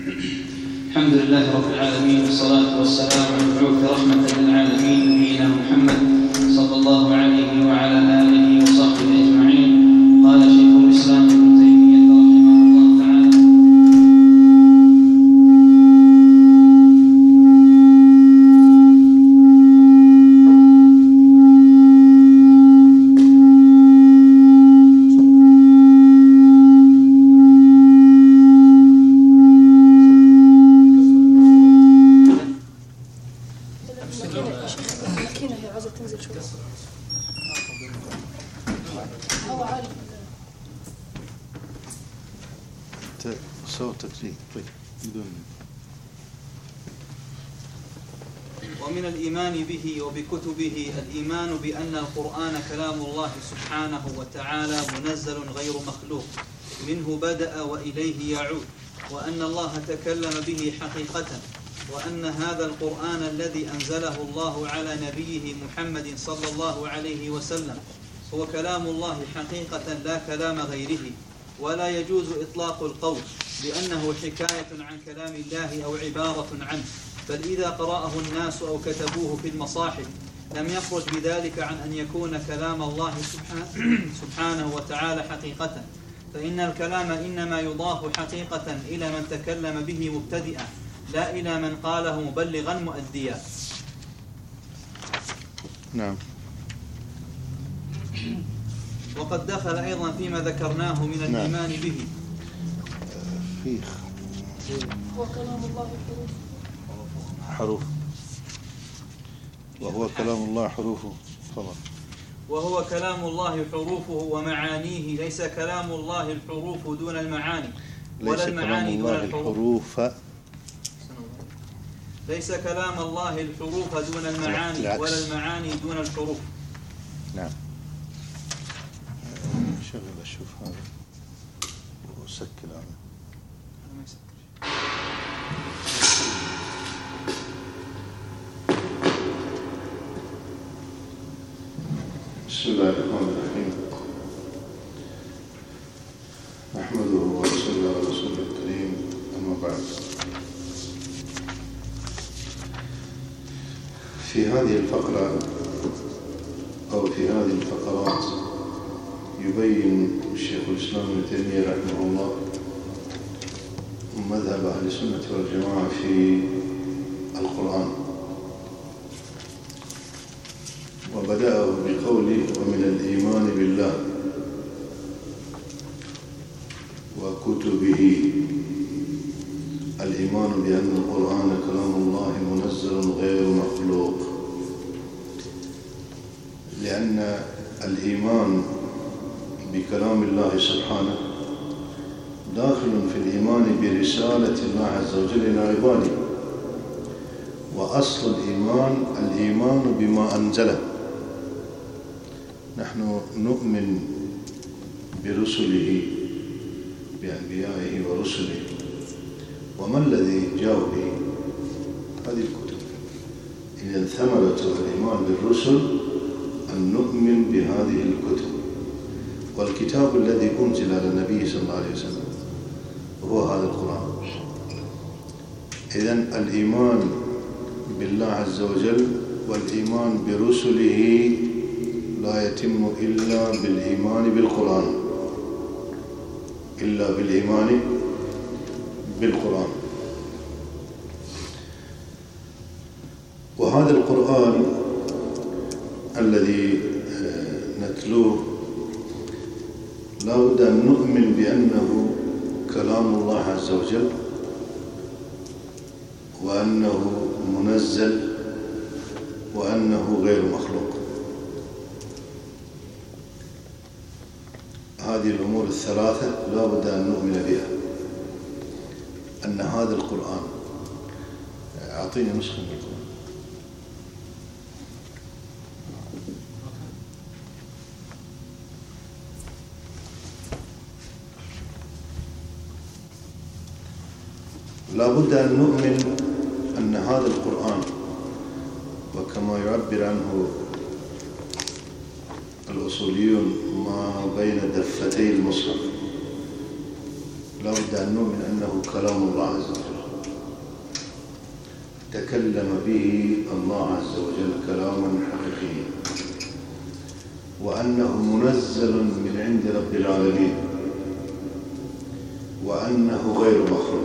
الحمد لله رب العالمين، والصلاة والسلام على المبعوث رحمة للعالمين نبينا محمد صلى الله عليه وعلى آله وصحبه أجمعين. قال شيخ الإسلام ابن تيمية رحمه الله تعالى: ومن الإيمان به وبكتبه الإيمان بأن القرآن كلام الله سبحانه وتعالى منزل غير مخلوق، منه بدأ وإليه يعود، وأن الله تكلم به حقيقة، وأن هذا القرآن الذي أنزله الله على نبيه محمد صلى الله عليه وسلم هو كلام الله حقيقة لا كلام غيره، ولا يجوز إطلاق القول لأنه حكاية عن كلام الله أو عبارة عنه، بل إذا قرأه الناس أو كتبوه في المصاحف لم يخرج بذلك عن أن يكون كلام الله سبحانه وتعالى حقيقة، فإن الكلام إنما يضاف حقيقة إلى من تكلم به مبتدئا، لا إلى من قاله مبلغا مؤديا. نعم. وقد دخل أيضا فيما ذكرناه من الإيمان به هو كلام الله حروف، وهو كلام الله حروفه. فضل. وهو كلام الله حروفه ومعانيه، ليس كلام الله الحروف دون المعاني ولا المعاني دون الحروف. ليس كلام الله الحروف دون المعاني ولا المعاني دون الحروف. نعم. شغل أشوف هذا وسكر هذا. بسم الله الرحمن الرحيم. نحمده ونصلي على رسوله الكريم، أما بعد. في هذه الفقرة أو في هذه الفقرات يبين الشيخ الإسلام ابن تيمية رحمه الله مذهب أهل السنة والجماعة في القرآن، وبدأه بقوله: ومن الإيمان بالله وكتبه الإيمان بأن القرآن كلام الله منزل غير مخلوق، لأن الإيمان بكلام الله سبحانه داخل في الإيمان برسالة الله عز وجل إلى عباده، وأصل الإيمان بما أنزله. نحن نؤمن برسله، بأنبيائه ورسله، وما الذي جاء به؟ هذه الكتب. إذن ثمرة الإيمان بالرسل أن نؤمن بهذه الكتب، والكتاب الذي أنزل على النبي صلى الله عليه وسلم هو هذا القرآن. إذن الإيمان بالله عز وجل والإيمان برسله لا يتم إلا بالإيمان بالقرآن، إلا بالإيمان بالقرآن. وهذا القرآن الذي نتلوه لا بد أن نؤمن بأنه كلام الله عز وجل، وأنه منزل، وأنه غير مخلوق. هذه الأمور الثلاثة لا بد أن نؤمن بها، أن هذا القرآن. أعطيني نسخة من القرآن. لا بد أن نؤمن أن هذا القرآن، وكما يعبر عنه الأصوليون ما بين دفتي المصحف، لا بد أن نؤمن أنه كلام الله عز وجل تكلم به الله عز وجل كلاما حقيقيا، وأنه منزل من عند رب العالمين، وأنه غير مخلوق.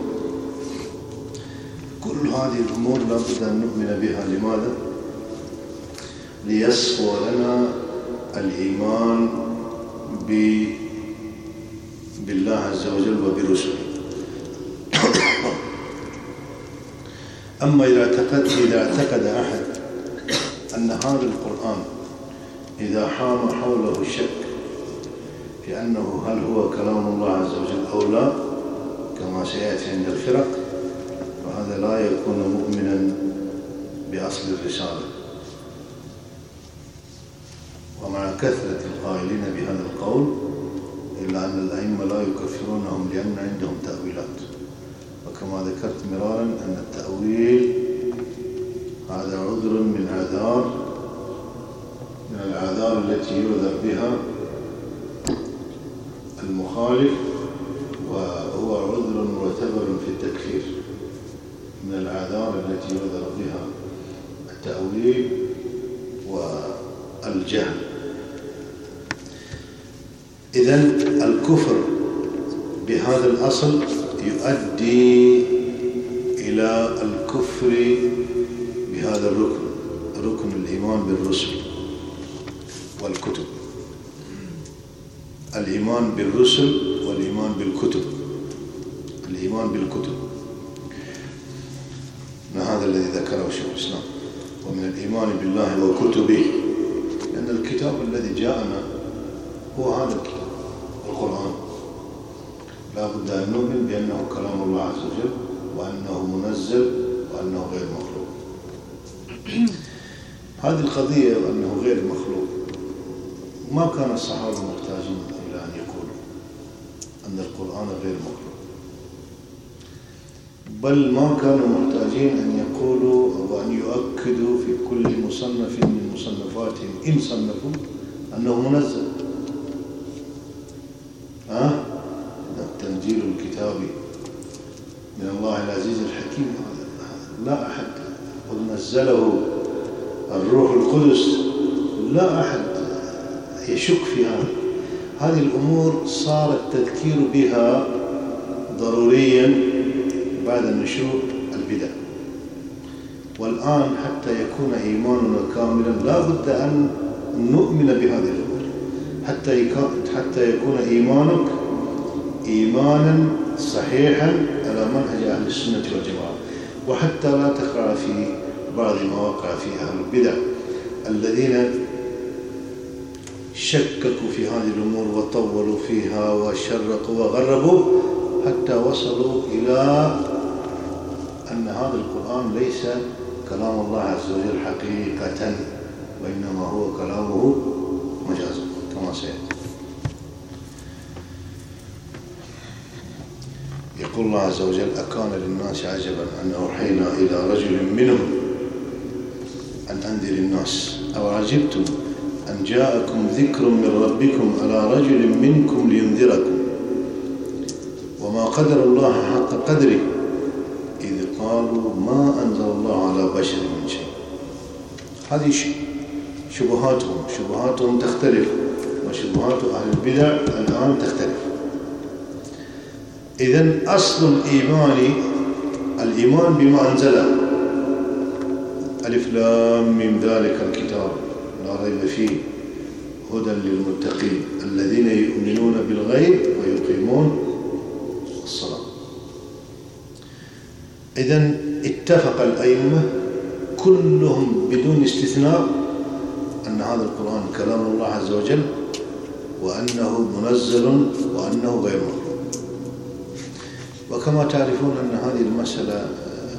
كل هذه الأمور لا بد أن نؤمن بها. لماذا؟ ليصفو لنا الإيمان بالله عز وجل وبرسله. أما إذا اعتقد أحد أن هذا القرآن إذا حام حوله الشك في أنه هل هو كلام الله عز وجل أو لا، كما سيأتي عند الفرق، فهذا لا يكون مؤمنا بأصل الرسالة. ومع كثرة القائلين بهذا القول إلا أن الأئمة لا يكفرونهم لأن عندهم تأويلات. وكما ذكرت مرارا أن التأويل هذا عذر من الأعذار التي يعذر بها المخالف، وهو عذر معتبر في التكفير. من الأعذار التي يعذر بها التأويل والجهل. إذن الكفر بهذا الأصل يؤدي إلى الكفر بهذا الركن، ركن الإيمان بالرسل والكتب. الإيمان بالرسل والإيمان بالكتب. الإيمان بالكتب هذا الذي ذكره شيخ الإسلام. ومن الإيمان بالله وكتبه، لأن الكتاب الذي جاءنا هو هذا الكتاب القرآن. لا بد أن نؤمن بأنه كلام الله عز وجل، وأنه منزل، وأنه غير مخلوق. هذه القضية وأنه غير مخلوق ما كان الصحابة محتاجين إلى أن يقولوا أن القرآن غير مخلوق، بل ما كانوا محتاجين أن يقولوا أو أن يؤكدوا في كل مصنف من مصنفاتهم إن صنفوا أنه منزل. تنزيل الكتاب من الله العزيز الحكيم، لا أحد. ونزله الروح القدس، لا أحد يشك في هذا. هذه الأمور صار التذكير بها ضروريا بعد نشوء البدع. والآن حتى يكون إيماننا كاملا لا بد أن نؤمن بهذه الأمور، حتى يكون إيمانك إيمانا صحيحا على منهج أهل السنة والجماعة، وحتى لا تقع في بعض ما وقع فيه أهل البدع الذين شككوا في هذه الأمور وطولوا فيها وشرقوا وغربوا حتى وصلوا إلى أن هذا القرآن ليس كلام الله عز وجل حقيقة، وإنما هو كلامه مجازا كما سيأتي. يقول الله عز وجل: أكان للناس عجبا أن أوحينا إلى رجل منهم أن أنذر الناس أو عجبتم أن جاءكم ذكر من ربكم على رجل منكم لينذركم وما قدر الله حق قدره إذ قالوا ما أنزل الله على بشر من شيء. هذه شبهاتهم تختلف، وشبهات أهل البدع الآن تختلف. إذن أصل الإيمان بما أنزله. ألف لام من ذلك الكتاب لا ريب فيه هدى للمتقين الذين يؤمنون بالغيب ويقيمون الصلاة. إذن اتفق الأئمة كلهم بدون استثناء أن هذا القرآن كلام الله عز وجل، وأنه منزل، وأنه غير مخلوق. وكما تعرفون أن هذه المسألة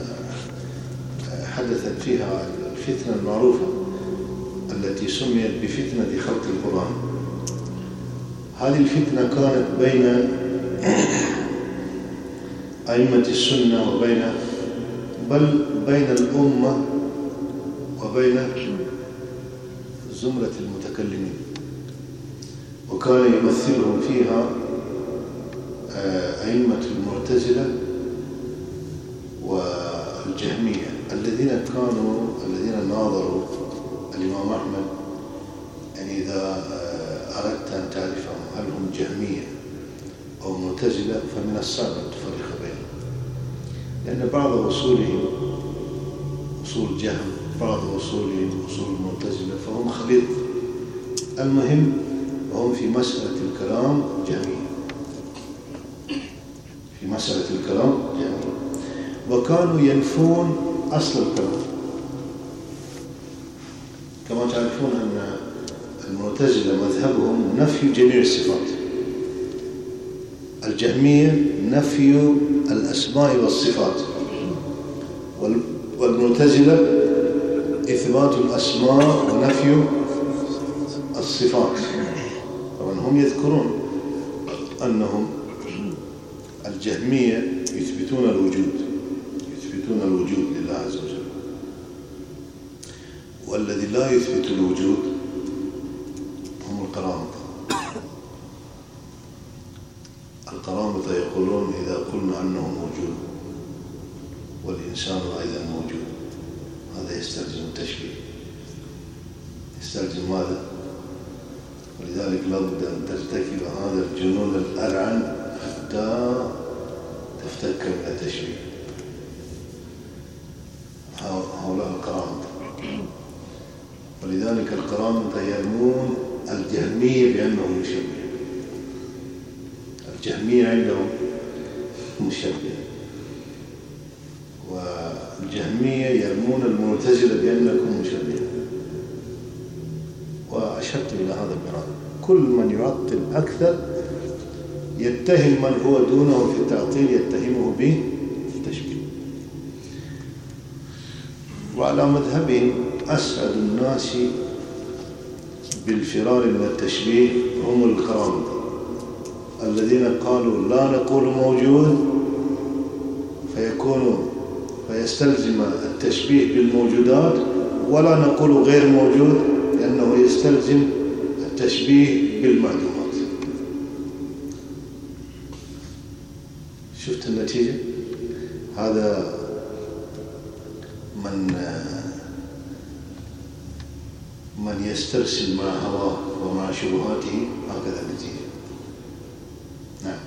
حدثت فيها الفتنة المعروفة التي سميت بفتنة خلق القرآن. هذه الفتنة كانت بين أئمة السنة بين الأمة وبين زمرة المتكلمين، وكان يمثلهم فيها أئمة المعتزلة والجهمية الذين ناظروا الإمام أحمد. يعني إذا أردت أن تعرفهم هل هم جهمية أو معتزلة فمن الصعب أن تفرق بينهم، لأن بعض أصولهم أصول جهم، بعض أصولهم أصول المعتزلة، فهم خليط. المهم هم في مسألة الكلام جهمية، في مسألة الكلام جهمية، وكانوا ينفون أصل الكلام. كما تعرفون أن المعتزلة مذهبهم نفي جميع الصفات، الجهمية نفي الأسماء والصفات، والمعتزلة إثبات الأسماء ونفي الصفات. طبعا هم يذكرون أنهم الجهمية يثبتون الوجود لله عز وجل، والذي لا يثبت الوجود هم القرامطة يقولون إذا قلنا أنه موجود والإنسان أيضا موجود هذا يستلزم التشبيه. يستلزم ماذا؟ ولذلك لابد أن ترتكب هذا الجنون الأرعن حتى تفتك من التشبيه. هؤلاء القرامطة، ولذلك القرامطة يرمون الجهمية بأنه مشبه. الجهمية عندهم مشبه، والجهمية يرمون المعتزلة بأنكم مشبه. وأشرت إلى هذا المراد، كل من يعطل أكثر يتهم من هو دونه في التعطيل، يتهمه بالتشبيه. وعلى مذهبهم أسعد الناس بالفرار من التشبيه هم القرامطة الذين قالوا لا نقول موجود فيستلزم التشبيه بالموجودات، ولا نقول غير موجود لأنه يستلزم التشبيه بالمعلومات. شفت النتيجة؟ هذا من يسترسل مع هواه ومع شبهاته هكذا النتيجة. نعم.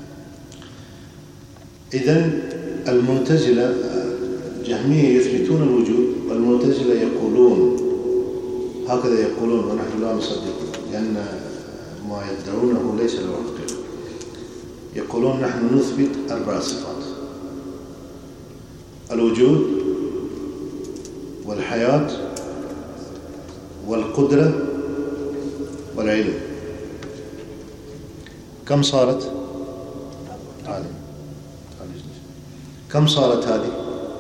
إذن المعتزلة الجهمية يثبتون الوجود، والمعتزلة يقولون هكذا يقولون، ونحن لا نصدق لأن ما يدعونه ليس له حقيقة. يقولون نحن نثبت 4 صفات: الوجود والحياة والقدرة والعلم. كم صارت؟ كم صارت هذه؟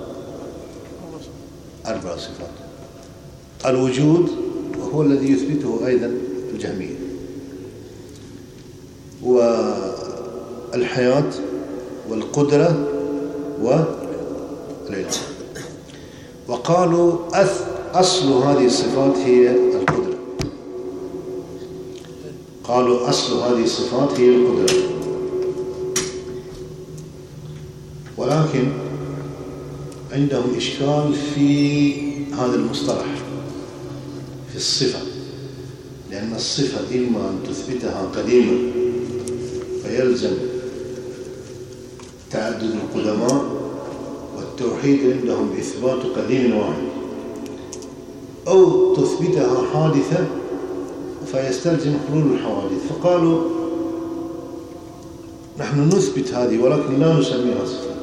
4 صفات. الوجود وهو الذي يثبته أيضا الجهمية، والحياة والقدرة والعلم. وقالوا أصل هذه الصفات هي القدرة. قالوا أصل هذه الصفات هي القدرة. ولكن عندهم إشكال في هذا المصطلح في الصفة، لأن الصفة إما أن تثبتها قديما فيلزم تعدد القدماء، والتوحيد عندهم إثبات قديم واحد، أو تثبتها حادثة فيستلزم حلول الحوادث. فقالوا نحن نثبت هذه ولكن لا نسميها صفات،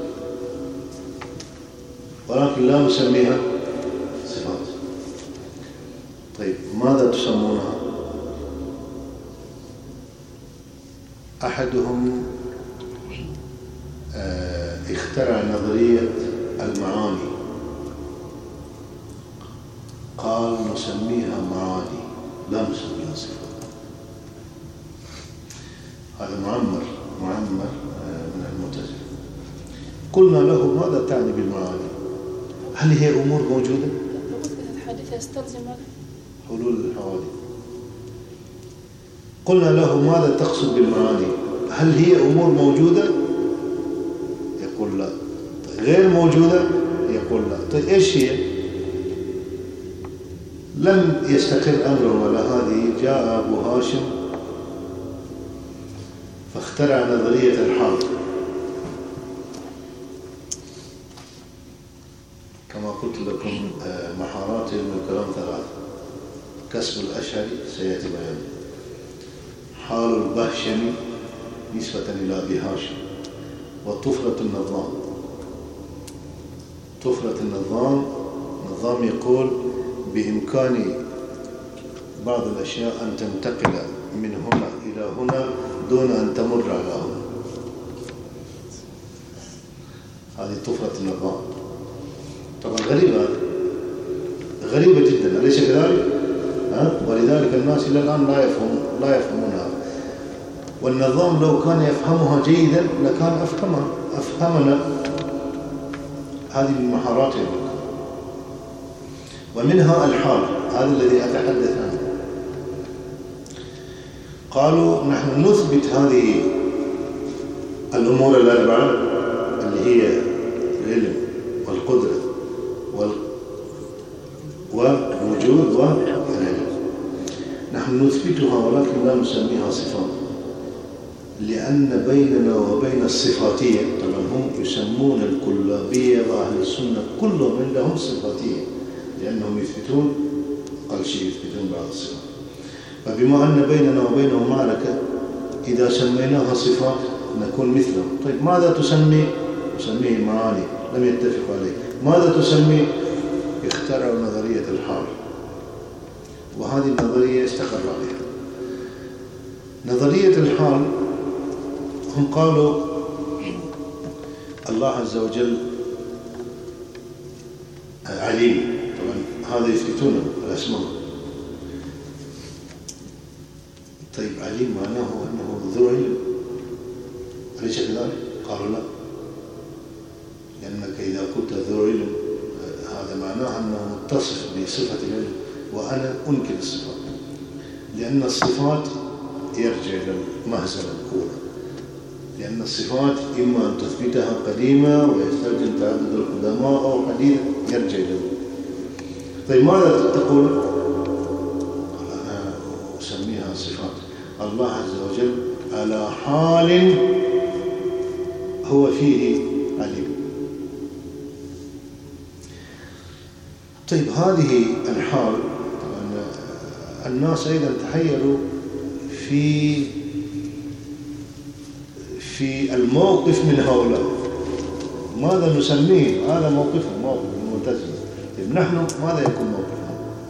طيب ماذا تسمونها؟ أحدهم اخترع نظرية المعاني، قال نسميها معاني لا نسميها صفات. هذا معمر من المعتزلة. قلنا له ماذا تعني بالمعاني؟ هل هي أمور موجودة؟ الحادثة يستلزم حلول الحوادث. قلنا له ماذا تقصد بالمعاني؟ هل هي أمور موجودة يقول لا. غير موجودة يقول لا. طيب إيش هي؟ لم يستقر أمره ولا هذه. جاء أبو هاشم فاخترع نظرية الحال. كما قلت لكم محارات علم الكلام ثلاث: كسب الأشهري سيأتي بيانه، حال البهشمي نسبة إلى أبي هاشم، وطفرة النظام. طفرة النظام يقول بإمكان بعض الأشياء أن تنتقل من هنا إلى هنا دون أن تمر على هنا. هذه طفرة النظام. طبعا غريبة جدا، أليس كذلك؟ ولذلك الناس إلى الآن لا يفهمونها. والنظام لو كان يفهمها جيدا لكان أفهمنا هذه المحارات. ومنها الحال، هذا الذي أتحدث عنه. قالوا نحن نثبت هذه الأمور الأربعة اللي هي العلم والقدرة والوجود والعلم، نحن نثبتها ولكن لا نسميها صفات، لأن بيننا وبين الصفاتية، طبعا هم يسمون الكلابية وأهل السنة كلهم عندهم صفاتية، لأنهم يثبتون أقل شيء يثبتون بعض الصفات. فبما أن بيننا وبينهم معركة، إذا سميناها صفات نكون مثلهم. طيب ماذا تسميه معاني، لم يتفقوا عليه. ماذا تسميه؟ اخترعوا نظرية الحال، وهذه النظرية استقر عليها. نظرية الحال هم قالوا الله عز وجل عليم. طبعا هذا يثبتونه الأسماء. طيب عليم معناه أنه ذو علم، أليس كذلك؟ قالوا لا، لأنك إذا قلت ذو علم هذا معناه أنه متصف بصفة العلم، وأنا أنكر الصفات، لأن الصفات يرجع إلى المهزلة الأولى، لأن الصفات إما أن تثبتها قديمة ويستلزم تعدد القدماء، أو حديث يرجع إلى. طيب ماذا تقول؟ قال أنا أسميها صفات. الله عز وجل على حال هو فيه عليم. طيب هذه الحال، طبعا الناس أيضا تحيروا في الموقف من هؤلاء. ماذا نسميه؟ هذا موقفهم، موقف المعتزلة. طيب نحن ماذا يكون موقفنا؟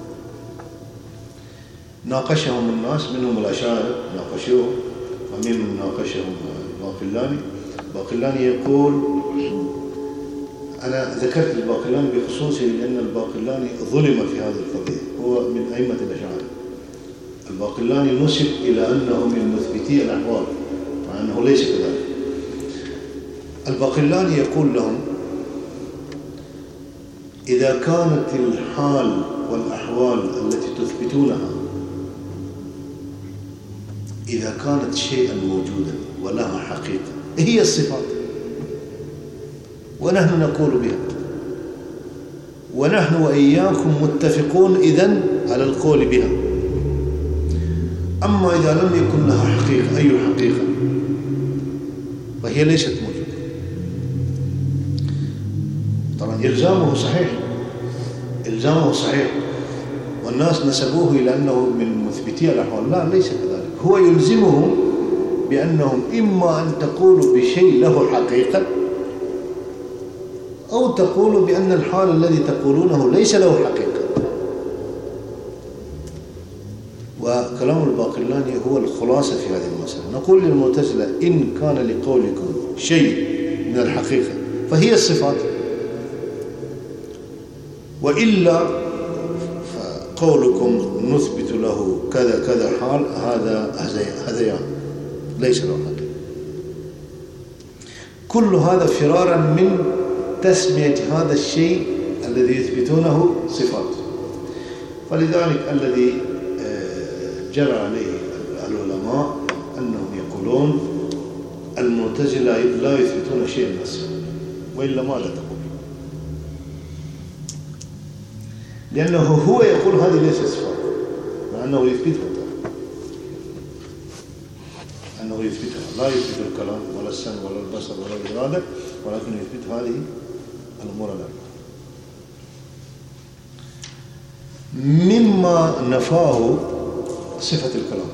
ناقشهم الناس، منهم الأشاعرة ناقشوهم، ومنهم ناقشهم الباقلاني يقول، أنا ذكرت الباقلاني بخصوصه لأن الباقلاني ظلم في هذه القضية، هو من أئمة الأشاعرة. الباقلاني نسب إلى أنه من مثبتي الأحوال، مع أنه ليس كذلك. الباقلاني يقول لهم إذا كانت الحال والأحوال التي تثبتونها إذا كانت شيئا موجودا ولها حقيقة، هي الصفات، ونحن نقول بها، ونحن وإياكم متفقون إذن على القول بها. أما إذا لم يكن لها حقيقة، أي حقيقة؟ فهي ليست موجودة. طبعا إلزامه صحيح، والناس نسبوه إلى أنه من مثبتي الأحوال. لا، ليس كذلك. هو يلزمهم بأنهم إما أن تقولوا بشيء له حقيقة، أو تقولوا بأن الحال الذي تقولونه ليس له حقيقة. وكلام الباقلاني هو الخلاصة في هذه المسألة. نقول للمعتزلة إن كان لقولكم شيء من الحقيقة فهي الصفات، وإلا فقولكم نثبت له كذا كذا حال، هذا هذيان ليس له حقيقة. كل هذا فرارا من تسمية هذا الشيء الذي يثبتونه صفات. فلذلك الذي جرى عليه العلماء أنهم يقولون المعتزلة لا يثبتون شيئا من الصفات، وإلا ماذا تقول؟ لأنه هو يقول هذه ليست صفات، مع أنه يثبتها، أنه يثبتها، لا يثبت الكلام ولا السمع ولا البصر ولا الإرادة، ولكن يثبت هذه الأمور الأربعة. مما نفاه صفة الكلام،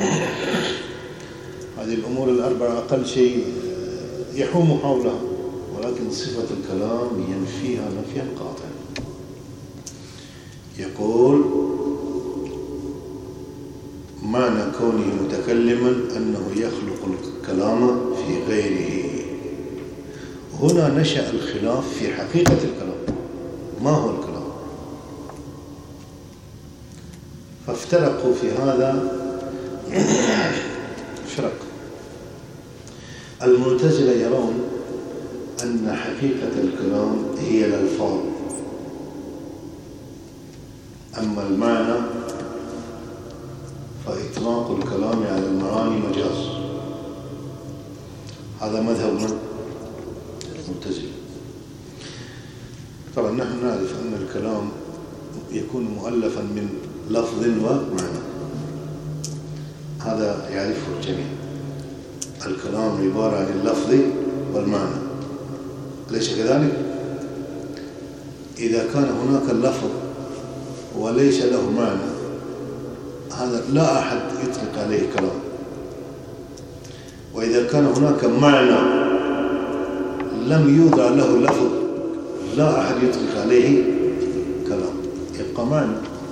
هذه الأمور الأربعة أقل شيء يحوم حولها، ولكن صفة الكلام ينفيها نفيا قاطعا. يقول معنى كونه متكلما أنه يخلق الكلام في غيره. هنا نشأ الخلاف في حقيقة الكلام، ما هو الكلام؟ فافترقوا في هذا فرق. المعتزلة يرون أن حقيقة الكلام هي الألفاظ، أما المعنى فإطلاق الكلام على المعاني مجاز. هذا مذهب من؟ المعتزلة. طبعا نحن نعرف أن الكلام يكون مؤلفا من لفظ ومعنى، هذا يعرفه الجميع. الكلام عبارة عن اللفظ والمعنى، ليس كذلك؟ إذا كان هناك اللفظ وليس له معنى، هذا لا أحد يطلق عليه كلام. وإذا كان هناك معنى لم يوضع له لفظ، لا أحد يطلق عليه كلام، يبقى معنى.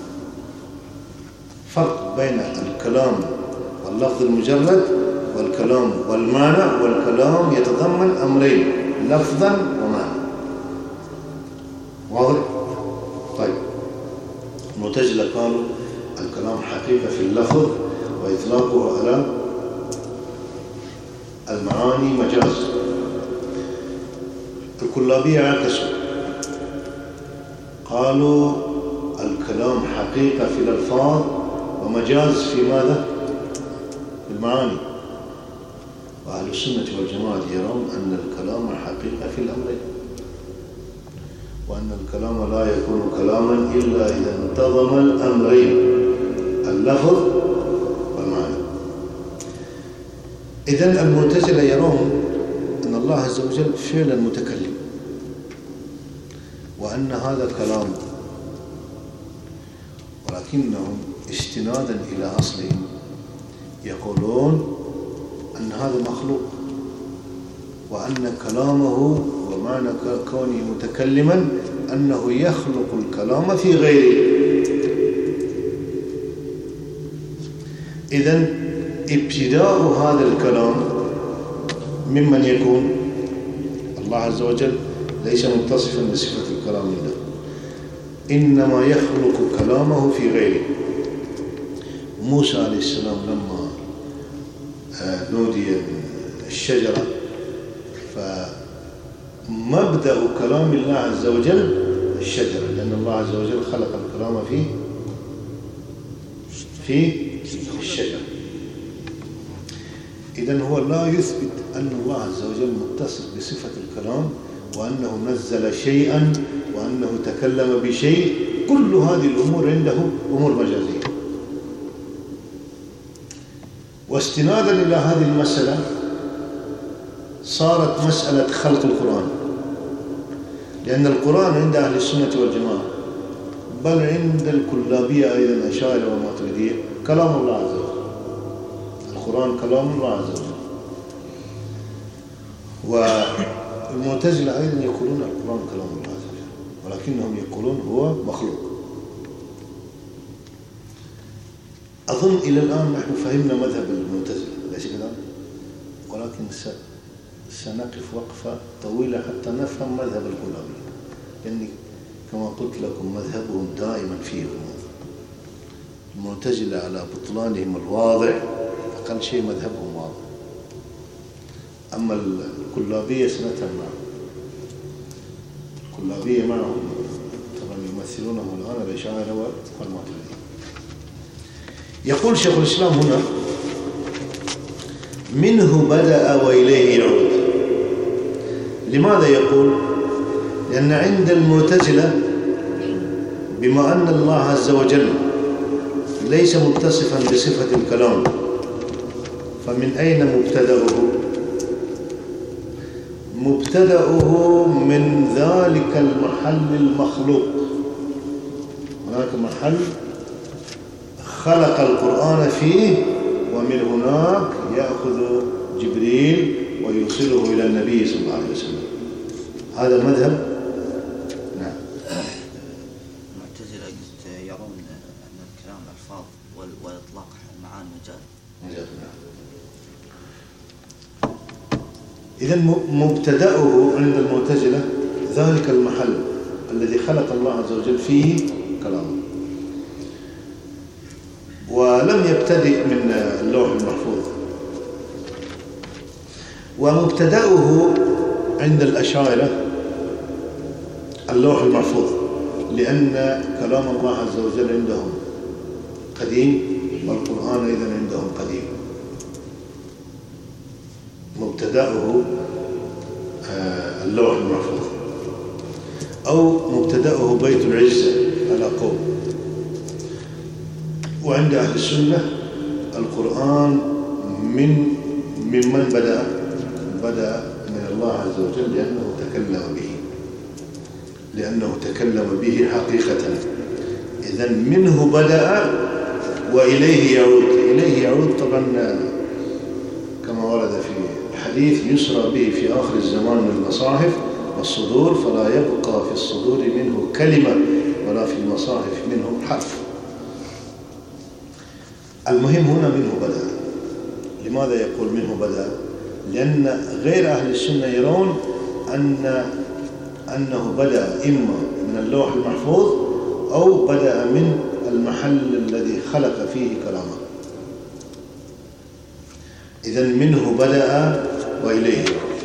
فرق بين الكلام واللفظ المجرد والكلام والمعنى، والكلام يتضمن أمرين، لفظا ومعنى. واضح؟ طيب، المعتزلة قالوا الكلام حقيقة في اللفظ وإطلاقه على المعاني مجاز. الكلابية عكسوا، قالوا الكلام حقيقة في الألفاظ ومجاز في ماذا؟ في المعاني. وأهل السنة والجماعة يرون أن الكلام حقيقة في الأمرين، وأن الكلام لا يكون كلاما إلا إذا انتظم الأمرين، اللفظ والمعنى. إذن المعتزلة يرون أن الله عز وجل فعلا متكلم، وأن هذا كلام، ولكنهم استنادا إلى أصلهم يقولون أن هذا مخلوق، وأن كلامه ومعنى كونه متكلما أنه يخلق الكلام في غيره. إذن ابتداء هذا الكلام ممن يكون؟ الله عز وجل ليس متصفا بصفة الكلام له، إنما يخلق كلامه في غيره. موسى عليه السلام لما نودي الشجرة، فمبدأ كلام الله عز وجل الشجرة، لأن الله عز وجل خلق الكلام في الشجرة. إذن هو لا يثبت أن الله عز وجل متصف بصفة الكلام، وأنه نزل شيئا، وأنه تكلم بشيء. كل هذه الأمور عنده أمور مجازية. واستنادا إلى هذه المسألة صارت مسألة خلق القرآن، لأن القرآن عند أهل السنة والجماعة، بل عند الكلابية أيضا الأشاعرة والماتريدية، كلام الله عز وجل. القرآن كلام الله عز وجل. والمعتزلة أيضا يقولون القرآن كلام الله عز وجل، ولكنهم يقولون هو مخلوق. أظن إلى الآن نحن فهمنا مذهب المعتزلة، ليس كذلك؟ ولكن سنقف وقفة طويلة حتى نفهم مذهب الكلابية، لأن كما قلت لكم مذهبهم دائما فيه غموض. المعتزلة على بطلانهم الواضح، أقل شيء مذهبهم واضح. أما الكلابية سنتهم معهم، الكلابية معهم طبعا يمثلونهم الآن الأشاعرة والماتريدية. يقول شيخ الإسلام هنا: منه بدأ وإليه يعود. لماذا يقول؟ لأن عند المعتزلة بما أن الله عز وجل ليس متصفا بصفة الكلام، فمن أين مبتدأه؟ مبتدأه من ذلك المحل المخلوق. هناك محل خلق القرآن فيه، ومن هناك يأخذ جبريل ويوصله إلى النبي صلى الله عليه وسلم. هذا المذهب. نعم. المعتزلة يرون أن الكلام ألفاظ وإطلاق المعاني مجاز. إذن مبتدأه عند المعتزلة ذلك المحل الذي خلق الله عز وجل فيه كلامه، ولم يبتدئ من اللوح المحفوظ. ومبتدأه عند الأشاعرة اللوح المحفوظ، لأن كلام الله عز وجل عندهم قديم، والقرآن أيضا عندهم قديم. مبتدأه اللوح المحفوظ، أو مبتدأه بيت العزة على قول. وعند أهل السنة القرآن ممن بدأ من الله عز وجل، لأنه تكلم به حقيقة. إذن منه بدأ وإليه يعود. إليه يعود طبعا كما ورد في الحديث: يسرى به في آخر الزمان من المصاحف والصدور، فلا يبقى في الصدور منه كلمة ولا في المصاحف منه حرف. المهم هنا منه بدأ. لماذا يقول منه بدأ؟ لأن غير أهل السنة يرون أنه بدأ إما من اللوح المحفوظ أو بدأ من المحل الذي خلق فيه كلامه. إذن منه بدأ وإليه.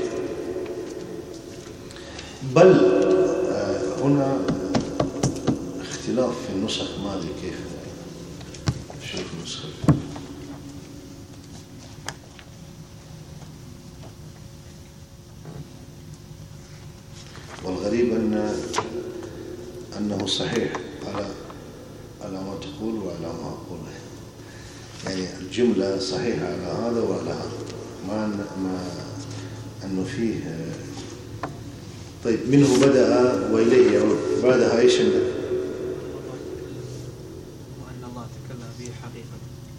بل هنا اختلاف في النسخ، ما أدري كيف شوف النسخة. والغريب أنه صحيح على ما تقول وعلى ما أقول. يعني الجملة صحيحة على هذا وعلى هذا، ما أنه فيه. طيب منه بدأ وإليه يعود، بعدها إيش عندك؟ وأن الله تكلم به حقيقة.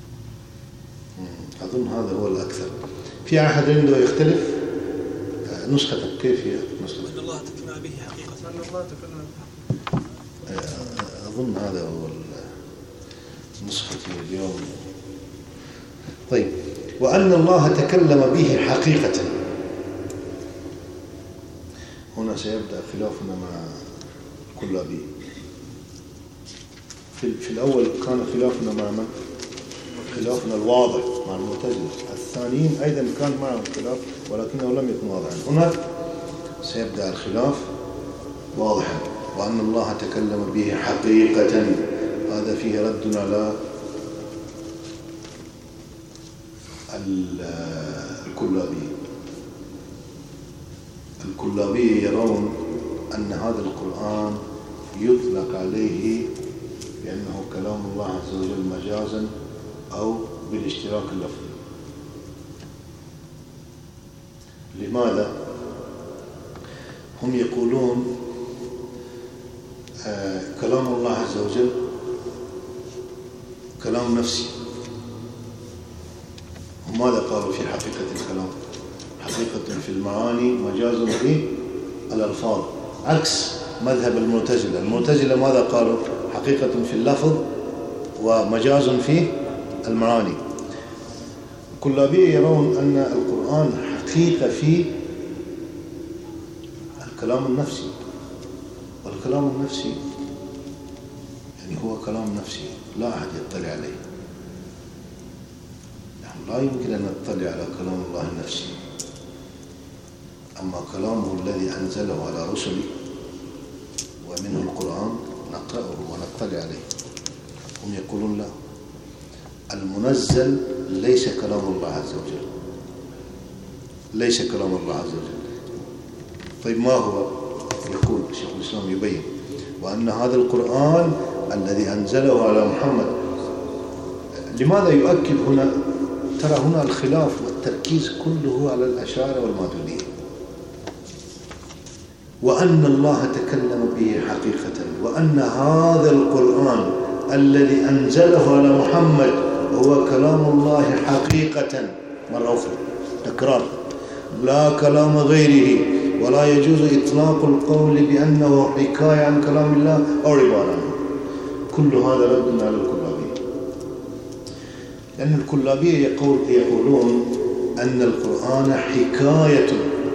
أظن هذا هو الأكثر. في أحد عنده يختلف؟ نسختك كيف هي نسختك؟ أن الله تكلم به حقيقة. أن الله تكلم به حقيقة. أظن هذا هو نسختي اليوم. طيب، وأن الله تكلم به حقيقة. هنا سيبدأ خلافنا مع كلابي. في الأول كان خلافنا مع من؟ خلافنا الواضح مع المعتزلة. الثانيين أيضا كان معهم خلاف ولكنه لم يكن واضحا. هنا سيبدأ الخلاف واضحا. وأن الله تكلم به حقيقة، هذا فيه رد على الكلابي يرون أن هذا القرآن يطلق عليه بأنه كلام الله عز وجل مجازا أو بالاشتراك اللفظي. لماذا؟ هم يقولون كلام الله عز وجل كلام نفسي. ماذا قالوا في حقيقة الكلام؟ حقيقة في المعاني، مجاز في الألفاظ، عكس مذهب المعتزلة. المعتزلة ماذا قالوا؟ حقيقة في اللفظ ومجاز في المعاني. الكلابية يرون أن القرآن حقيقة في الكلام النفسي، والكلام النفسي يعني هو كلام نفسي لا أحد يطلع عليه. نحن لا يمكن أن نطلع على كلام الله النفسي. أما كلامه الذي أنزله على رسله ومنه القرآن نقرأه ونطلع عليه. هم يقولون لا، المنزل ليس كلام الله عز وجل، ليس كلام الله عز وجل. طيب ما هو؟ يقول شيخ الإسلام يبين وأن هذا القرآن الذي أنزله على محمد. لماذا يؤكد هنا؟ ترى هنا الخلاف والتركيز كله على الأشاعرة والماتريدية، وأن الله تكلم به حقيقة، وأن هذا القرآن الذي أنزله على محمد هو كلام الله حقيقة. مرة أخرى تكرار، لا كلام غيره، ولا يجوز إطلاق القول بأنه حكاية عن كلام الله أو عبارة عنه. كل هذا رد على الكلابية، لأن الكلابية يقولون أن القرآن حكاية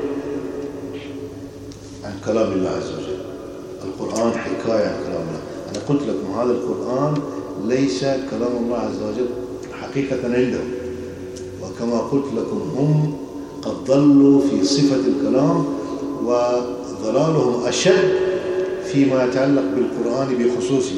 عن كلام الله عز وجل. القرآن حكاية عن كلام الله. أنا قلت لكم هذا القرآن ليس كلام الله عز وجل حقيقة عندهم، وكما قلت لكم هم قد ضلوا في صفة الكلام، وضلالهم أشد فيما يتعلق بالقرآن بخصوصه.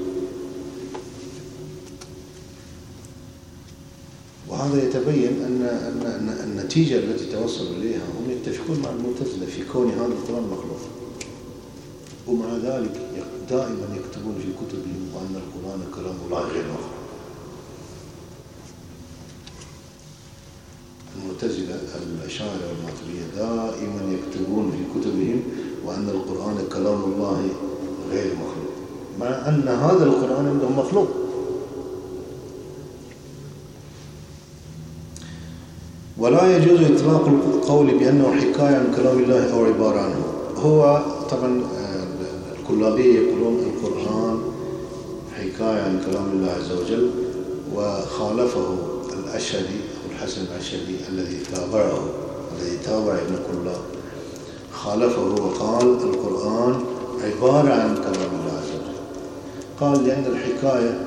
وهذا يتبين أن النتيجة التي توصلوا إليها هم يتفقون مع المعتزلة في كون هذا القرآن مخلوق، ومع ذلك دائما يكتبون في كتبهم أن القرآن كلام الله غير مخلوق. المعتزلة الأشاعرة والماتريدية دائما يكتبون في كتبهم وأن القرآن كلام الله غير مخلوق، مع أن هذا القرآن عندهم مخلوق. ولا يجوز إطلاق القول بأنه حكاية عن كلام الله أو عبارة عنه. هو طبعا الكلابية يقولون القرآن حكاية عن كلام الله عز وجل، وخالفه الأشعري الحسن الأشعري الذي تابع ابن كلاب، خالفه وقال القرآن عبارة عن كلام الله عز وجل. قال لأن الحكاية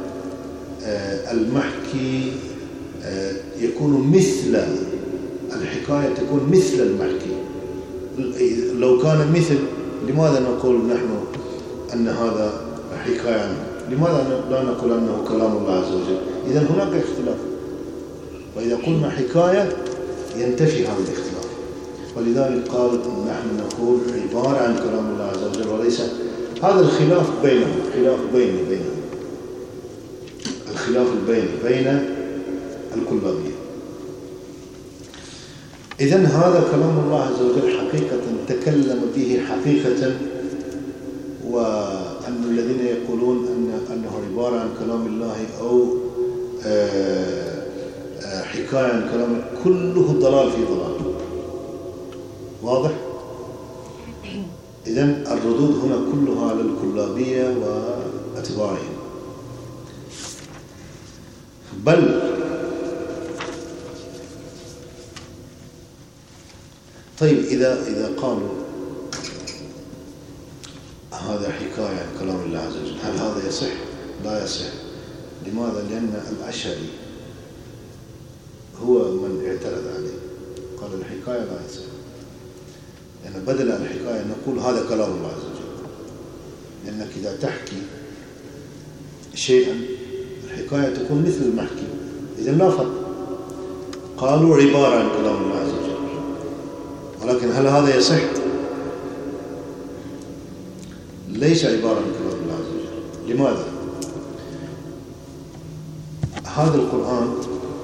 المحكي يكون مثل الحكاية، تكون مثل المحكي. لو كان مثل لماذا نقول نحن أن هذا حكاية عنه؟ لماذا لا نقول أنه كلام الله عز وجل؟ إذن هناك اختلاف، وإذا قلنا حكاية ينتفي هذا الاختلاف. ولذلك قال نحن نقول عبارة عن كلام الله عز وجل، وليس هذا الخلاف بينهم، خلاف بينهم، الخلاف البيني بين الكلابية. إذن هذا كلام الله عز وجل حقيقة تكلم به حقيقة، وأن الذين يقولون أنه عبارة عن كلام الله أو حكاية عن كلام كله ضلال في ضلال. واضح؟ إذن الردود هنا كلها على الكلابية وأتباعهم. بل طيب إذا قالوا هذا حكاية عن كلام الله عز وجل، هل هذا يصح؟ لا يصح. لماذا؟ لأن الأشعري هو من اعترض عليه، قال الحكاية لا يصح، لأن بدل الحكاية نقول هذا كلام الله عز وجل، لأنك إذا تحكي شيئا الحكاية تكون مثل المحكي، إذن لا فرق. قالوا عبارة عن كلام الله عز وجل، ولكن هل هذا يصح؟ ليس عبارة عن كلام الله عز وجل. لماذا؟ هذا القرآن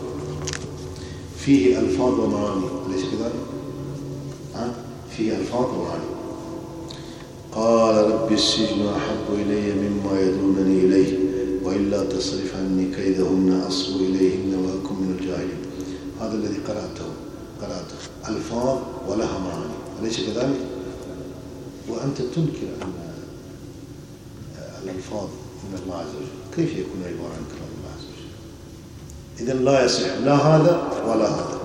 فيه ألفاظ ومعاني، ليس كذلك؟ فيه ألفاظ ومعاني. قال رب السجن أحب إلي مما يدعونني إليه وإلا تصرف عني كيدهن أصب إليهن وأكن من الجاهلين. هذا الذي قرأته ألفاظ ولها معاني، أليس كذلك؟ وأنت تنكر أن الألفاظ من الله عز وجل، كيف يكون عبارة عن كلام الله عز وجل؟ إذن لا يصح لا هذا ولا هذا.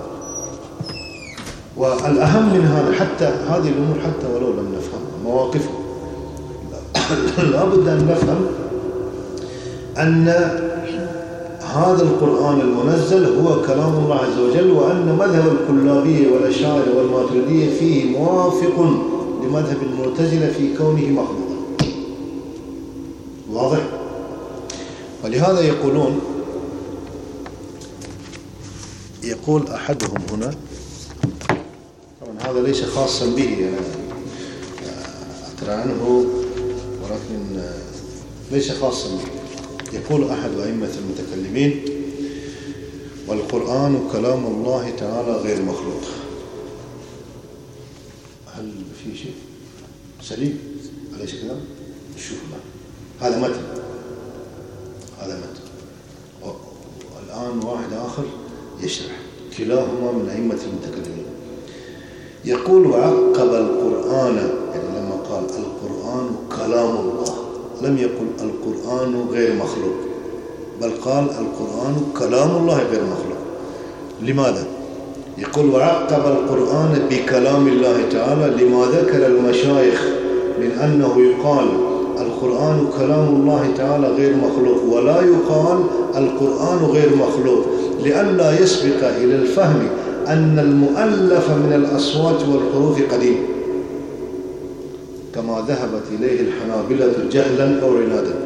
والأهم من هذا حتى هذه الأمور حتى ولو لم نفهمها مواقفه، لا بد أن نفهم أن هذا القرآن المنزل هو كلام الله عز وجل، وأن مذهب الكلابية والأشاعرة والماتريدية فيه موافق لمذهب المعتزلة في كونه مخلوقا. واضح؟ ولهذا يقول أحدهم هنا، طبعا هذا ليس خاصا به يعني، ذكر عنه ولكن ليس خاصا به. يقول أحد أئمة المتكلمين: والقرآن كلام الله تعالى غير مخلوق. هل في شيء سليم؟ أليس كذا؟ نشوف هذا متن، هذا متن. والآن واحد آخر يشرح، كلاهما من أئمة المتكلمين. يقول: وعقب القرآن، يعني لما قال القرآن كلام الله لم يقل القرآن غير مخلوق، بل قال القرآن كلام الله غير مخلوق. لماذا؟ يقول: وعقب القرآن بكلام الله تعالى لما ذكر المشايخ من أنه يقال القرآن كلام الله تعالى غير مخلوق، ولا يقال القرآن غير مخلوق، لئلا يسبق إلى الفهم أن المؤلف من الأصوات والحروف قديم، كما ذهبت إليه الحنابلة جهلا أو عنادا.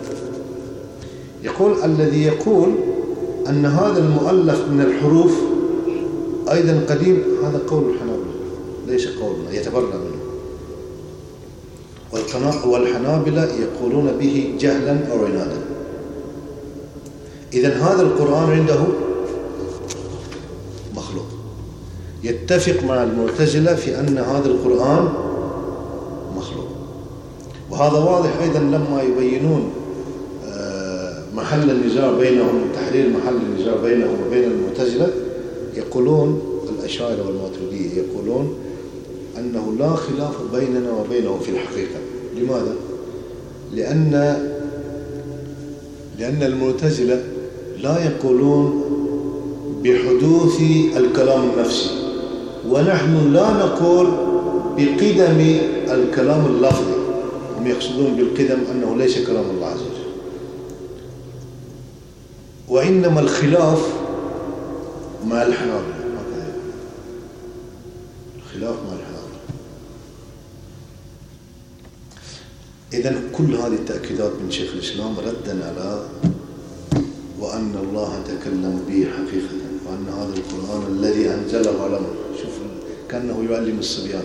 يقول: الذي يقول أن هذا المؤلف من الحروف أيضا قديم، هذا قول الحنابلة ليس قولنا، يتبرأ منه. والحنابلة يقولون به جهلا أو عنادا. إذن هذا القرآن عنده مخلوق. يتفق مع المعتزلة في أن هذا القرآن مخلوق. وهذا واضح أيضا لما يبينون محل النزاع بينهم، تحرير محل النزاع بينهم وبين المعتزلة، يقولون الأشاعرة والماتريدية يقولون أنه لا خلاف بيننا وبينه في الحقيقة. لماذا؟ لأن المعتزلة لا يقولون بحدوث الكلام النفسي، ونحن لا نقول بقدم الكلام اللفظي. هم يقصدون بالقدم أنه ليس كلام الله عز وجل، وإنما الخلاف مع الحنابلة. الخلاف مع الحنابلة. إذن كل هذه التأكيدات من شيخ الإسلام ردا على وأن الله تكلم به حقيقة، وأن هذا القرآن الذي أنزله على شوف كأنه يعلم الصبيان،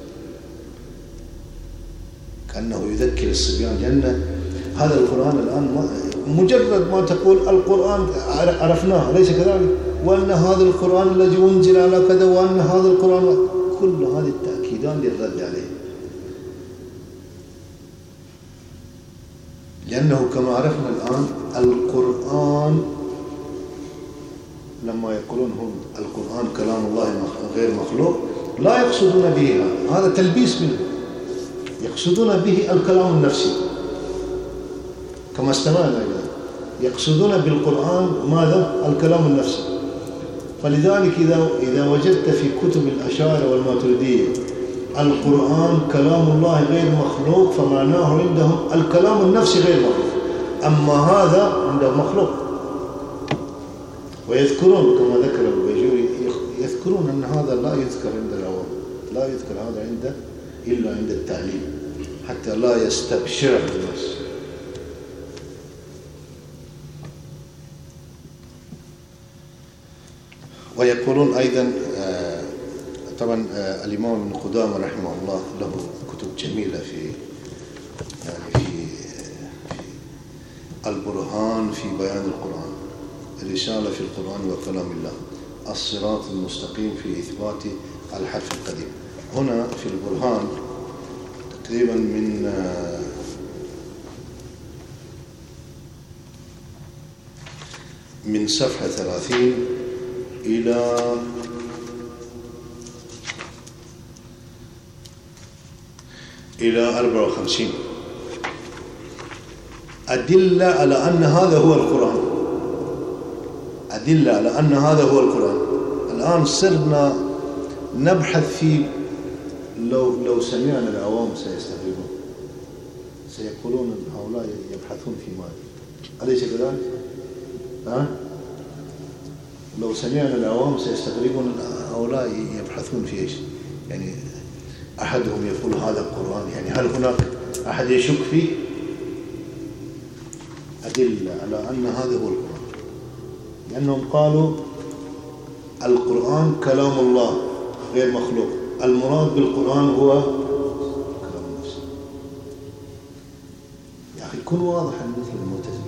كأنه يذكر الصبيان، لأن هذا القرآن الآن مجرد ما تقول القرآن عرفناه، ليس كذلك؟ وأن هذا القرآن الذي أنزل على كذا، وأن هذا القرآن، كل هذه التأكيدات للرد عليه. لأنه كما عرفنا الآن القرآن لما يقولون هم القرآن كلام الله غير مخلوق لا يقصدون به هذا تلبيس منه، يقصدون به الكلام النفسي كما استمعنا إليه، يقصدون بالقرآن ماذا؟ الكلام النفسي. فلذلك إذا وجدت في كتب الأشاعرة والماتريدية القرآن كلام الله غير مخلوق، فمعناه عندهم الكلام النفسي غير مخلوق، أما هذا عندهم مخلوق. ويذكرون كما ذكر البيجوري، يذكرون أن هذا لا يذكر عند العوام، لا يذكر هذا عنده إلا عند التعليم حتى لا يستبشر الناس. ويقولون أيضا طبعا الإمام ابن قدامة رحمه الله له كتب جميلة في البرهان في بيان القرآن، الرسالة في القرآن وكلام الله، الصراط المستقيم في إثبات الحرف القديم. هنا في البرهان تقريبا من صفحة 30 إلى 54 أدلة على أن هذا هو القرآن، أدلة على أن هذا هو القرآن. الآن صرنا نبحث في لو سمعنا العوام سيستغربون، سيقولون هؤلاء يبحثون في ماذا؟ أليس كذلك؟ لو سمعنا العوام سيستغربون هؤلاء يبحثون في إيش؟ يعني أحدهم يقول هذا القرآن، يعني هل هناك أحد يشك فيه؟ أدلة على أن هذا هو القرآن، لأنهم قالوا القرآن كلام الله غير مخلوق، المراد بالقرآن هو كلام النفس. يكون واضحا مثل المعتزلة،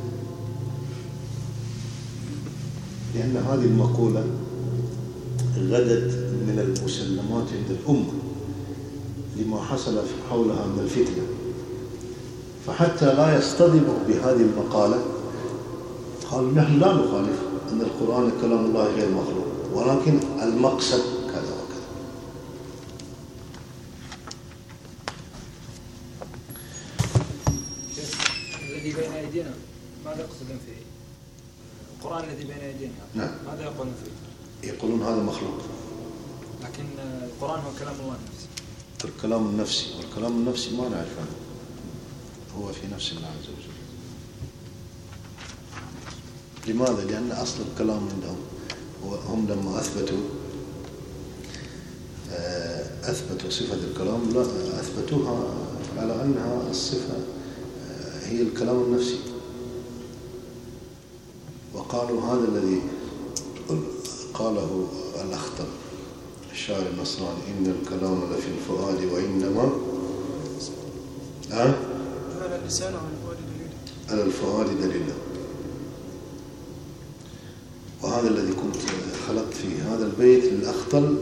لأن هذه المقولة غدت من المسلمات عند الأمة لما حصل حولها من الفتنة، فحتى لا يصطدموا بهذه المقالة قالوا نحن لا نخالف أن القرآن كلام الله غير مخلوق، ولكن المقصد كذا وكذا. الذي بين أيدينا ماذا يقصدون فيه؟ القرآن الذي بين أيدينا نعم. ماذا يقولون فيه؟ يقولون هذا مخلوق، لكن القرآن هو كلام الله نفسه. الكلام النفسي، والكلام النفسي ما نعرف عنه، هو في نفس الله عز وجل. لماذا؟ لأن أصل الكلام عندهم هم لما أثبتوا صفة الكلام لا أثبتوها على أنها الصفة هي الكلام النفسي، وقالوا هذا الذي قاله الأخطل الشاعر النصراني إن الكلام لفي الفؤاد وإنما على اللسان وعلى الفؤاد دليل، على الفؤاد دليل. وهذا الذي كنت خلقت فيه هذا البيت للأخطل،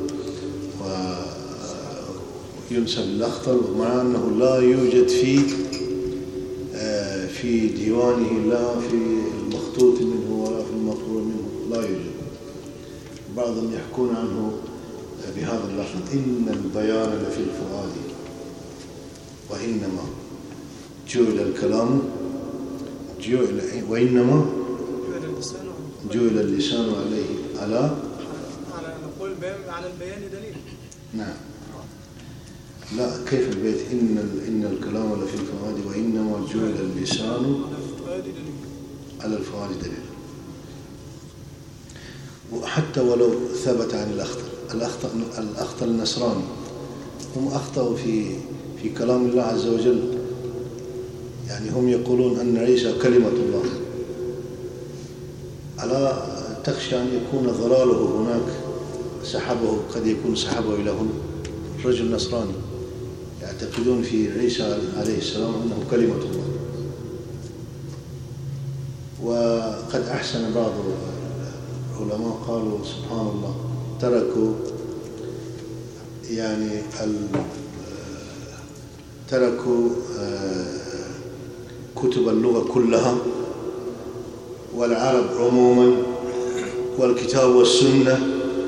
وينسب للأخطل مع أنه لا يوجد في ديوانه لا في المخطوط منه ولا في المطبوع منه، لا يوجد. بعضهم يحكون عنه بهذا اللفظ إن البيان لفي الفؤاد وإنما جعل الكلام وإنما جعل اللسان عليه على نقول على البيان دليل. نعم. لا، كيف البيت إن الكلام لفي الفؤاد وإنما جعل اللسان على الفؤاد دليل. وحتى ولو ثبت عن الأخطل النصراني، هم أخطأوا في كلام الله عز وجل. يعني هم يقولون أن عيسى كلمة الله، ألا تخشى أن يكون ضلاله هناك سحبه، قد يكون سحبه إلى هنا. رجل نصراني يعتقدون في عيسى عليه السلام أنه كلمة الله. وقد أحسن بعض العلماء قالوا سبحان الله تركوا كتب اللغة كلها والعرب عموما والكتاب والسنة،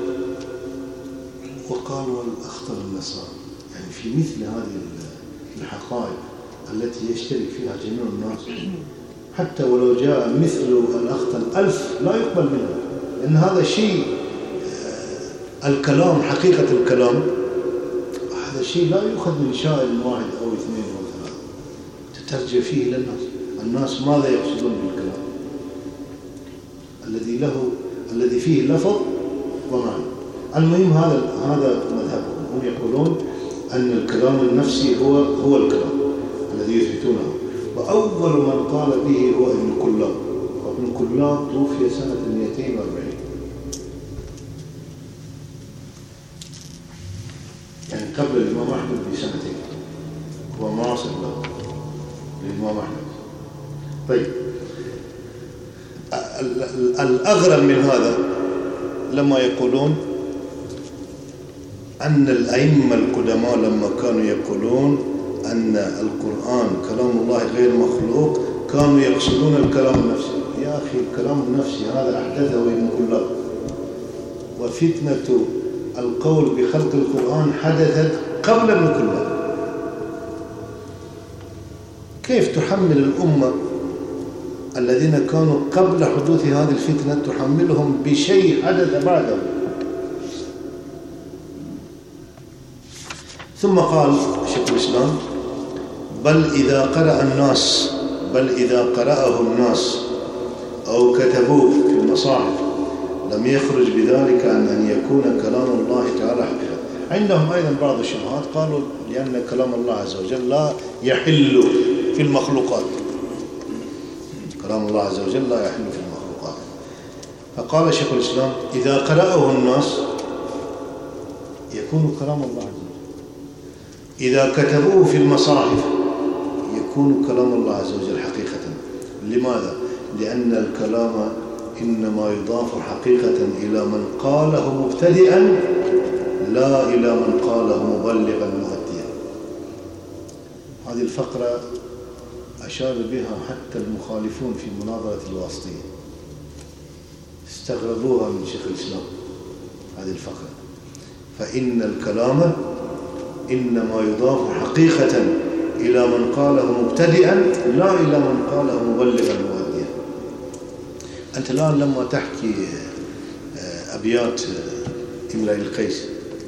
وقالوا الأخطل النصارى. يعني في مثل هذه الحقائق التي يشترك فيها جميع الناس، حتى ولو جاء مثل الأخطل 1000 لا يقبل منه، لأن هذا شيء الكلام حقيقة الكلام هذا شيء لا يؤخذ من شاعر واحد أو اثنين أو ثلاثة، تترجى فيه إلى الناس ماذا يقصدون بالكلام الذي فيه لفظ ومعنى. المهم هذا مذهبهم، هم يقولون أن الكلام النفسي هو الكلام الذي يثبتونه. وأول من قال به هو ابن كلاب، وابن كلاب توفي سنة 240، يعني قبل الإمام أحمد بسنتين، هو معاصر له للإمام أحمد. طيب، الأغرب من هذا لما يقولون أن الأئمة القدماء لما كانوا يقولون أن القرآن كلام الله غير مخلوق كانوا يقصدون الكلام النفسي. يا أخي، الكلام النفسي هذا أحدثه ابن كلاب، وفتنة القول بخلق القرآن حدثت قبل ابن كلاب. كيف تحمل الأمة الذين كانوا قبل حدوث هذه الفتنة تحملهم بشيء حدث بعده؟ ثم قال شيخ الإسلام بل إذا قرأه الناس أو كتبوه في المصاحف لم يخرج بذلك عن أن يكون كلام الله تعالى حقيقة. عندهم أيضا بعض الشبهات، قالوا لأن كلام الله عز وجل لا يحل في المخلوقات، كلام الله عز وجل لا يحل في المخلوقات. فقال شيخ الإسلام إذا قرأه الناس يكون كلام الله عز وجل، إذا كتبوه في المصاحف يكون كلام الله عز وجل حقيقة. لماذا؟ لأن الكلام إنما يضاف حقيقة إلى من قاله مبتدئا لا إلى من قاله مبلغا مؤديا. هذه الفقرة أشار بها حتى المخالفون في مناظرة الواسطية، استغربوها من شيخ الإسلام هذه الفقرة. فإن الكلام إنما يضاف حقيقة إلى من قاله مبتدئا لا إلى من قاله مبلغا مؤديا. أنت الآن لما تحكي أبيات امرئ القيس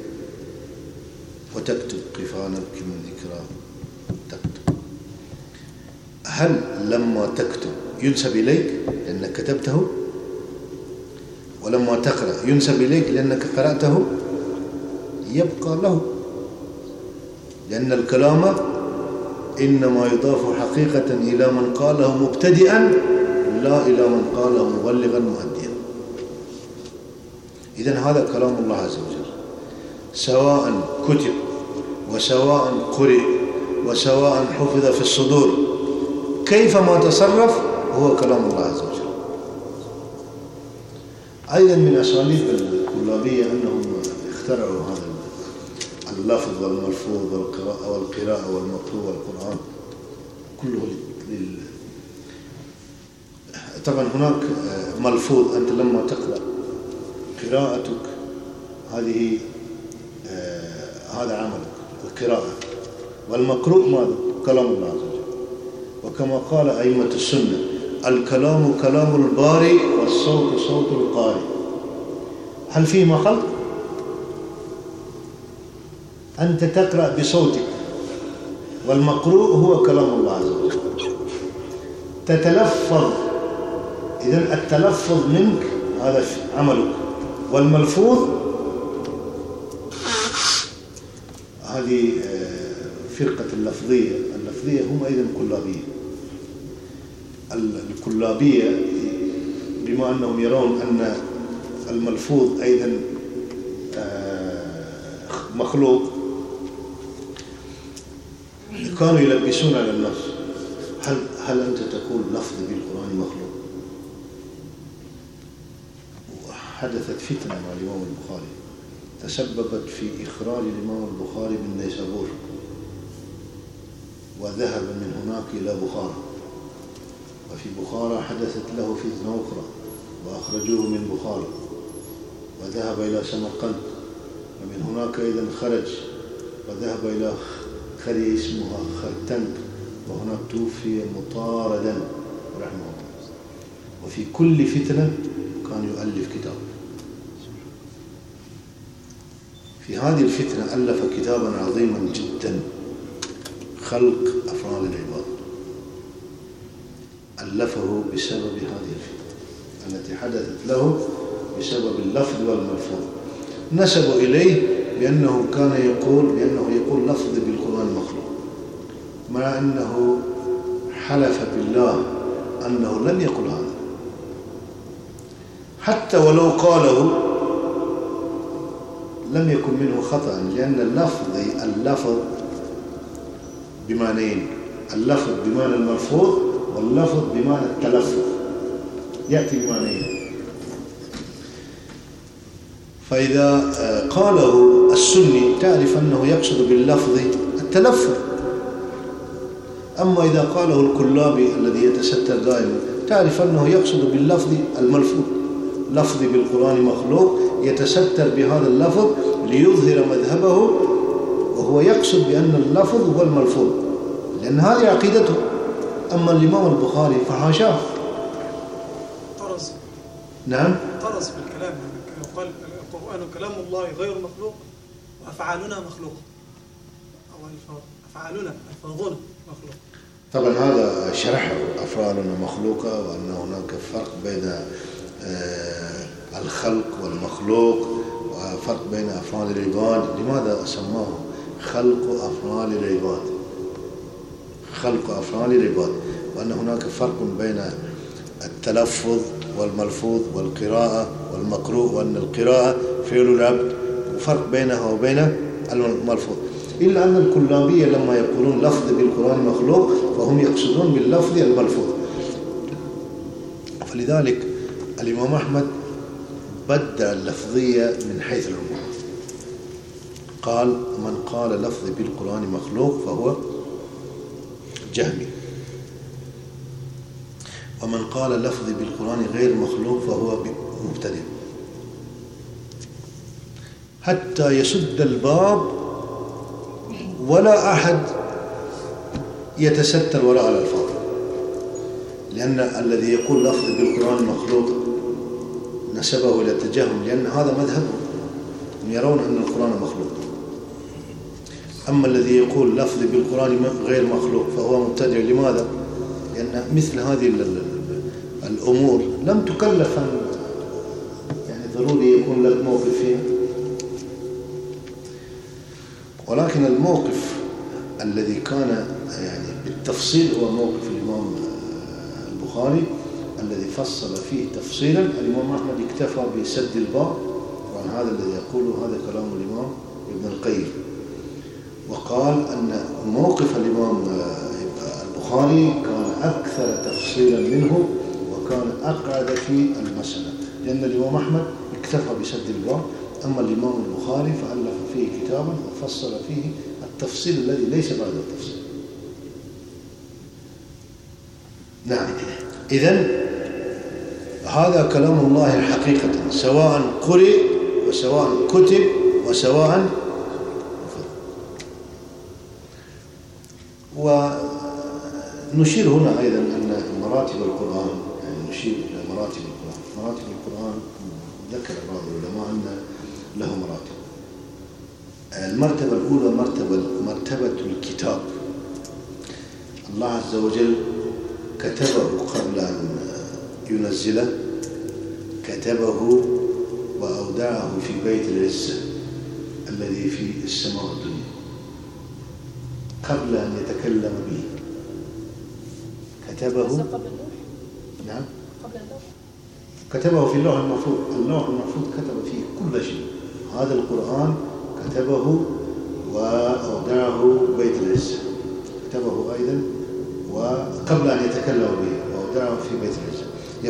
وتكتب قفا نبكي من ذكرى تكتب، هل لما تكتب ينسب إليك لأنك كتبته؟ ولما تقرأ ينسب إليك لأنك قرأته؟ يبقى له، لأن الكلام إنما يضاف حقيقة إلى من قاله مبتدئا لا إلى من قاله مبلغا مؤديا. إذن هذا كلام الله عز وجل، سواء كتب وسواء قرئ وسواء حفظ في الصدور، كيفما تصرف هو كلام الله عز وجل. أيضا من أساليب الكلابية أنهم اخترعوا هذا اللفظ والملفوظ والقراءة والمقروء والقرآن كله طبعا هناك ملفوظ، أنت لما تقرأ قراءتك هذه هذا عملك القراءة، والمقروء ماذا؟ كلام الله عز وجل. وكما قال أئمة السنة الكلام كلام الباري والصوت صوت القارئ. هل فيهما خلط؟ أنت تقرأ بصوتك، والمقروء هو كلام الله عز وجل. تتلفظ، إذن التلفظ منك هذا عملك، والملفوظ هذه فرقة اللفظية هم أيضا كلابية. الكلابية بما أنهم يرون أن الملفوظ أيضا مخلوق، كانوا يلبسون على الناس هل أنت تقول لفظ بالقرآن مخلوق؟ وحدثت فتنة مع الإمام البخاري تسببت في إخراج الإمام البخاري من نيسابور، وذهب من هناك إلى بخارى، وفي بخارى حدثت له فتنة أخرى وأخرجوه من بخارى، وذهب إلى سمرقند، ومن هناك أيضا خرج وذهب إلى قرية اسمها خرتنك، وهناك توفي مطاردا رحمه الله. وفي كل فتنة كان يؤلف كتاب. في هذه الفتنة ألف كتابا عظيما جدا، خلق أفعال العباد، ألفه بسبب هذه الفتنة التي حدثت له بسبب اللفظ والملفوظ. نسبوا إليه بأنه كان يقول لفظ بالقرآن مخلوق، مع أنه حلف بالله أنه لم يقل هذا، حتى ولو قاله لم يكن منه خطأ، لأن اللفظ بمعنيين، اللفظ بمعنى الملفوظ واللفظ بمعنى التلفظ، يأتي بمعنيين. فإذا قاله السني تعرف أنه يقصد باللفظ التلفظ، أما إذا قاله الكلابي الذي يتستر دائما تعرف أنه يقصد باللفظ الملفوظ. لفظ بالقرآن مخلوق، يتستر بهذا اللفظ ليظهر مذهبه، وهو يقصد بأن اللفظ هو الملفوظ، لأن هذه عقيدته. أما الإمام البخاري فحاشاه، طرز. نعم، طرز في الكلام، قال القرآن كلام الله غير مخلوق وأفعالنا مخلوقة، أو أفعالنا ألفاظنا مخلوق. طبعا هذا شرحه، أفعالنا مخلوقة، وأن هناك فرق بين الخلق والمخلوق، وفرق بين أفعال العباد. لماذا سماه خلق أفعال العباد؟ خلق أفعال العباد، وأن هناك فرق بين التلفظ والملفوظ والقراءة والمقروء، وأن القراءة فعل العبد، وفرق بينها وبين الملفوظ. إلا أن الكلابية لما يقولون لفظ بالقرآن مخلوق فهم يقصدون باللفظ الملفوظ. فلذلك الإمام أحمد بدل اللفظية من حيث العموم، قال من قال لفظ بالقرآن مخلوق فهو جهمي، ومن قال لفظ بالقرآن غير مخلوق فهو مبتدع، حتى يسد الباب ولا أحد يتستر وراء الألفاظ. لأن الذي يقول لفظ بالقرآن مخلوق نسبه إلى التجهم، لأن هذا مذهبهم، يرون أن القرآن مخلوق. أما الذي يقول لفظ بالقرآن غير مخلوق فهو مبتدع. لماذا؟ لأن مثل هذه الأمور لم تكلف يعني ضروري يكون لك موقف فيها، ولكن الموقف الذي كان يعني بالتفصيل هو موقف الإمام البخاري الذي فصل فيه تفصيلا. الإمام أحمد اكتفى بسد الباب، وعن هذا الذي يقوله هذا كلام الإمام ابن القيم، وقال أن موقف الإمام البخاري كان أكثر تفصيلا منه وكان أقعد في المسألة، لأن الإمام أحمد اكتفى بسد الباب، أما الإمام البخاري فألف فيه كتابا وفصل فيه التفصيل الذي ليس بعد التفصيل. نعم، إذن هذا كلام الله حقيقة، سواء قرئ وسواء كتب وسواء ونشير هنا أيضا أن مراتب القرآن، يعني نشير إلى مراتب القرآن. مراتب القرآن ذكر بعض العلماء أن له مراتب. المرتبة الأولى مرتبة الكتاب. الله عز وجل كتبه قبل أن ينزله، كتبه وأودعه في بيت العزة الذي في السماء الدنيا قبل أن يتكلم به. كتبه قبل اللوح. نعم، قبل اللوح. كتبه في اللوح المحفوظ. اللوح المحفوظ كتب فيه كل شيء. هذا القرآن كتبه وأودعه بيت العزة، كتبه أيضا وقبل أن يتكلم به وأودعه في بيت العزة.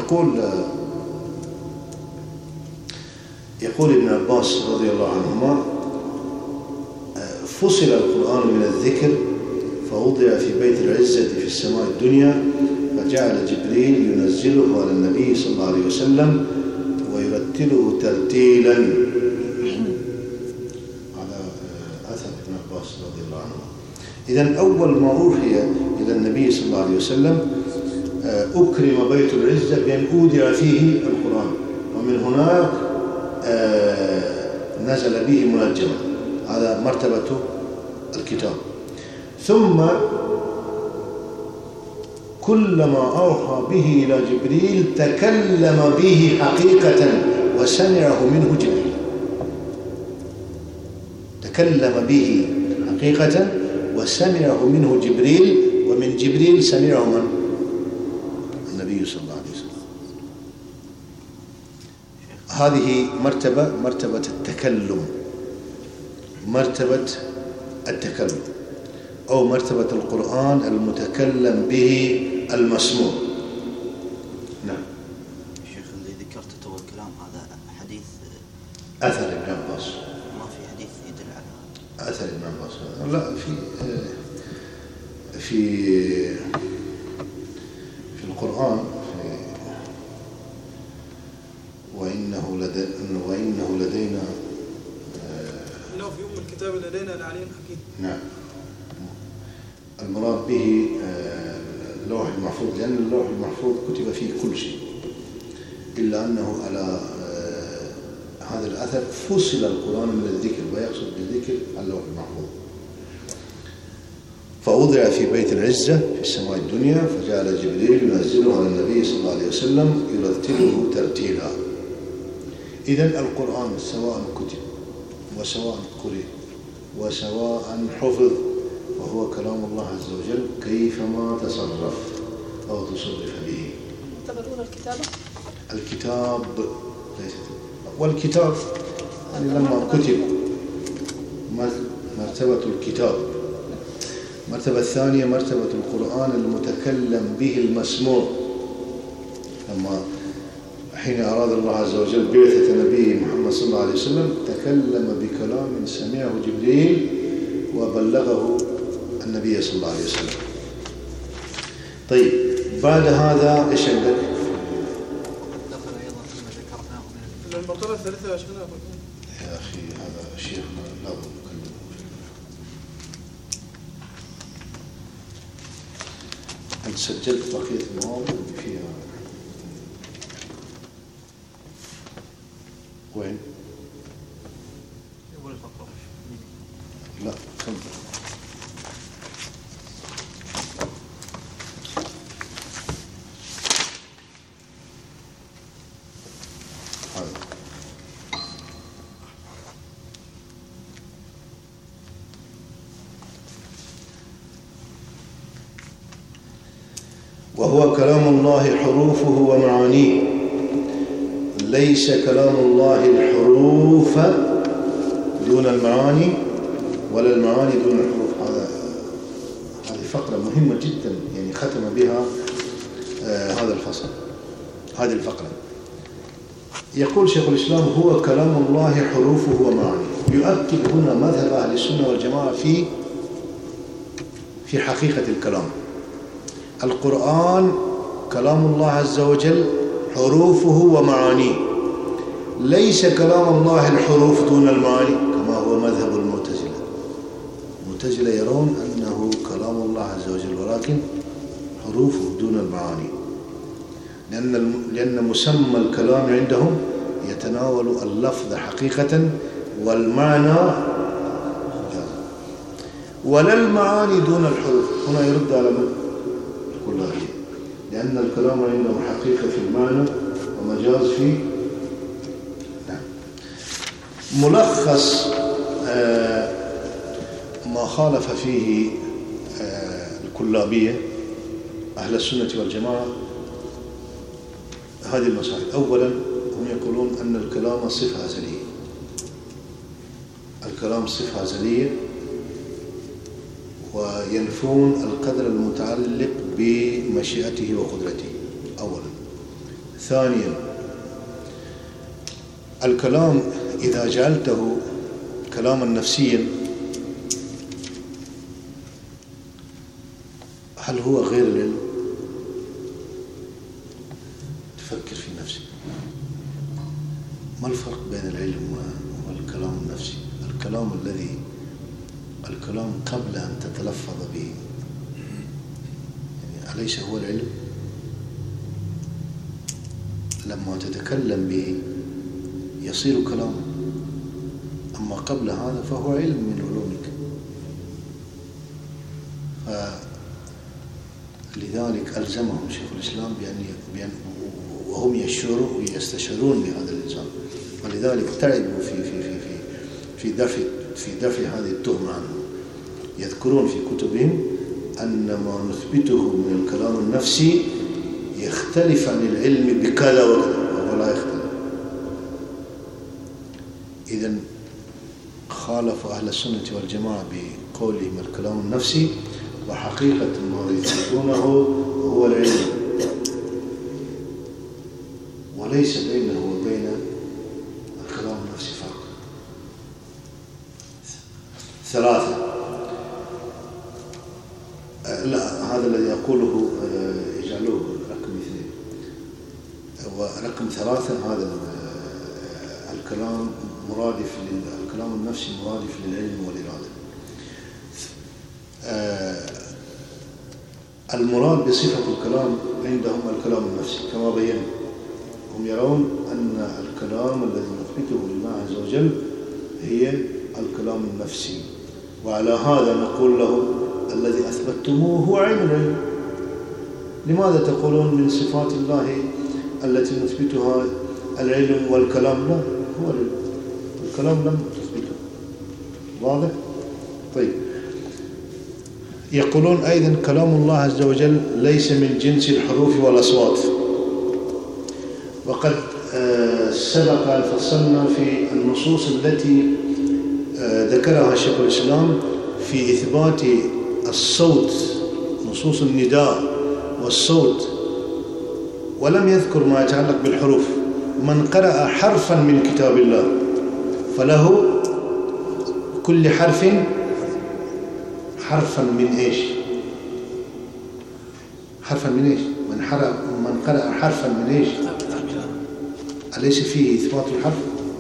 يقول ابن عباس رضي الله عنهما: فصل القرآن من الذكر فوضع في بيت العزة في السماء الدنيا، فجعل جبريل ينزله على النبي صلى الله عليه وسلم ويرتله ترتيلا. هذا أثر ابن عباس رضي الله عنه. إذن أول ما أوحي إلى النبي صلى الله عليه وسلم أكرم بيت العزة بأن أودع فيه القرآن، ومن هناك نزل به منجما. هذا مرتبة الكتاب. ثم كلما أوحى به إلى جبريل تكلم به حقيقة وسمعه منه جبريل. تكلم به حقيقة وسمعه منه جبريل، ومن جبريل سمعه من؟ النبي صلى الله عليه وسلم. هذه مرتبة التكلم، مرتبة التكلم، أو مرتبة القرآن المتكلم به المسموع. نعم. شيخ اللي ذكرت تو الكلام هذا حديث أثر ابن عباس، ما في حديث يدل على هذا. أثر ابن عباس لا، في القرآن وإنه لدينا إنه في أم الكتاب لدينا لعلي حكيم. نعم، المراد به اللوح المحفوظ، لأن اللوح المحفوظ كتب فيه كل شيء، إلا أنه على هذا الأثر فصل القرآن من الذكر، ويقصد بالذكر اللوح المحفوظ. فوضع في بيت العزة في السماء الدنيا، فجعل جبريل ينزله على النبي صلى الله عليه وسلم يرتله ترتيلا. إذن القرآن سواء كتب وسواء قرئ وسواء حفظ وهو كلام الله عز وجل كيفما تصرف أو تصرف به. تعتبرون الكتاب والكتاب يعني لما كتب مرتبة الكتاب. المرتبة الثانية مرتبة القرآن المتكلم به المسموع، لما حين أراد الله عز وجل بعثة نبيه محمد صلى الله عليه وسلم تكلم بكلام سمعه جبريل وبلغه النبي صلى الله عليه وسلم. طيب بعد هذا ايش عندك؟ دخل ايضا فيما ذكرناه من المرتبة الثالثة يا شيخنا. يا أخي هذا شيخنا لا نكلمه. أنت سجلت بقية المواضيع فيها وين؟ أول الفقرة. لا كم؟ وهو كلام الله حروفه ومعانيه، ليس كلام الله الحروف دون المعاني ولا المعاني دون الحروف. هذه فقرة مهمة جدا، يعني ختم بها هذا الفصل، هذه الفقرة. يقول شيخ الإسلام هو كلام الله حروفه ومعانيه. يؤكد هنا مذهب أهل السنة والجماعة في حقيقة الكلام. القرآن كلام الله عز وجل حروفه ومعانيه، ليس كلام الله الحروف دون المعاني كما هو مذهب المعتزلة. المعتزلة يرون أنه كلام الله عز وجل ولكن حروفه دون المعاني، لأن مسمى الكلام عندهم يتناول اللفظ حقيقة والمعنى ولا المعاني دون الحروف. هنا يرد على من؟ كلها، لأن الكلام عندهم حقيقة في المعنى ومجاز في ملخص ما خالف فيه الكلابية أهل السنة والجماعة هذه المسائل. أولا هم يقولون أن الكلام صفة أزلية، الكلام صفة أزلية، وينفون القدر المتعلق بمشيئته وقدرته أولا. ثانيا الكلام إذا جعلته كلاما نفسيا هل هو غير العلم؟ تفكر في نفسك، ما الفرق بين العلم والكلام النفسي؟ الكلام قبل أن تتلفظ به، يعني أليس هو العلم؟ لما تتكلم به يصير كلاما، أما قبل هذا فهو علم من علومك. لذلك ألزمهم شيخ الإسلام بأن وهم يستشعرون بهذا الإلزام، ولذلك تعبوا في دفع هذه التهمة عنه. يذكرون في كتبهم أن ما نثبته من الكلام النفسي يختلف عن العلم بكذا وكذا، وهو لا يختلف. إذن خالف أهل السنة والجماعة بقولهم الكلام النفسي، وحقيقة ما يثبتونه هو العلم، وليس بينه وبين الكلام النفسي فرق. ثلاثة، لا هذا الذي يقوله يجعلوه رقم 2، ورقم 3 هذا الكلام مرادف الكلام النفسي مرادف للعلم والإرادة. المراد بصفة الكلام عندهم الكلام النفسي كما بينا. هم يرون أن الكلام الذي نثبته لله عز وجل هي الكلام النفسي، وعلى هذا نقول له الذي أثبتموه هو عين العلم. لماذا تقولون من صفات الله التي نثبتها العلم والكلام؟ لا، هو العلم، الكلام لم تثبته. واضح؟ طيب، يقولون أيضا كلام الله عز وجل ليس من جنس الحروف والأصوات، وقد سبق أن فصلنا في النصوص التي ذكرها شيخ الإسلام في إثبات الصوت، نصوص النداء والصوت، ولم يذكر ما يتعلق بالحروف. من قرأ حرفا من كتاب الله فله كل حرف حرفا من إيش؟ حرفا من إيش؟ من قرأ حرفا من إيش؟ أليس فيه إثبات الحرف؟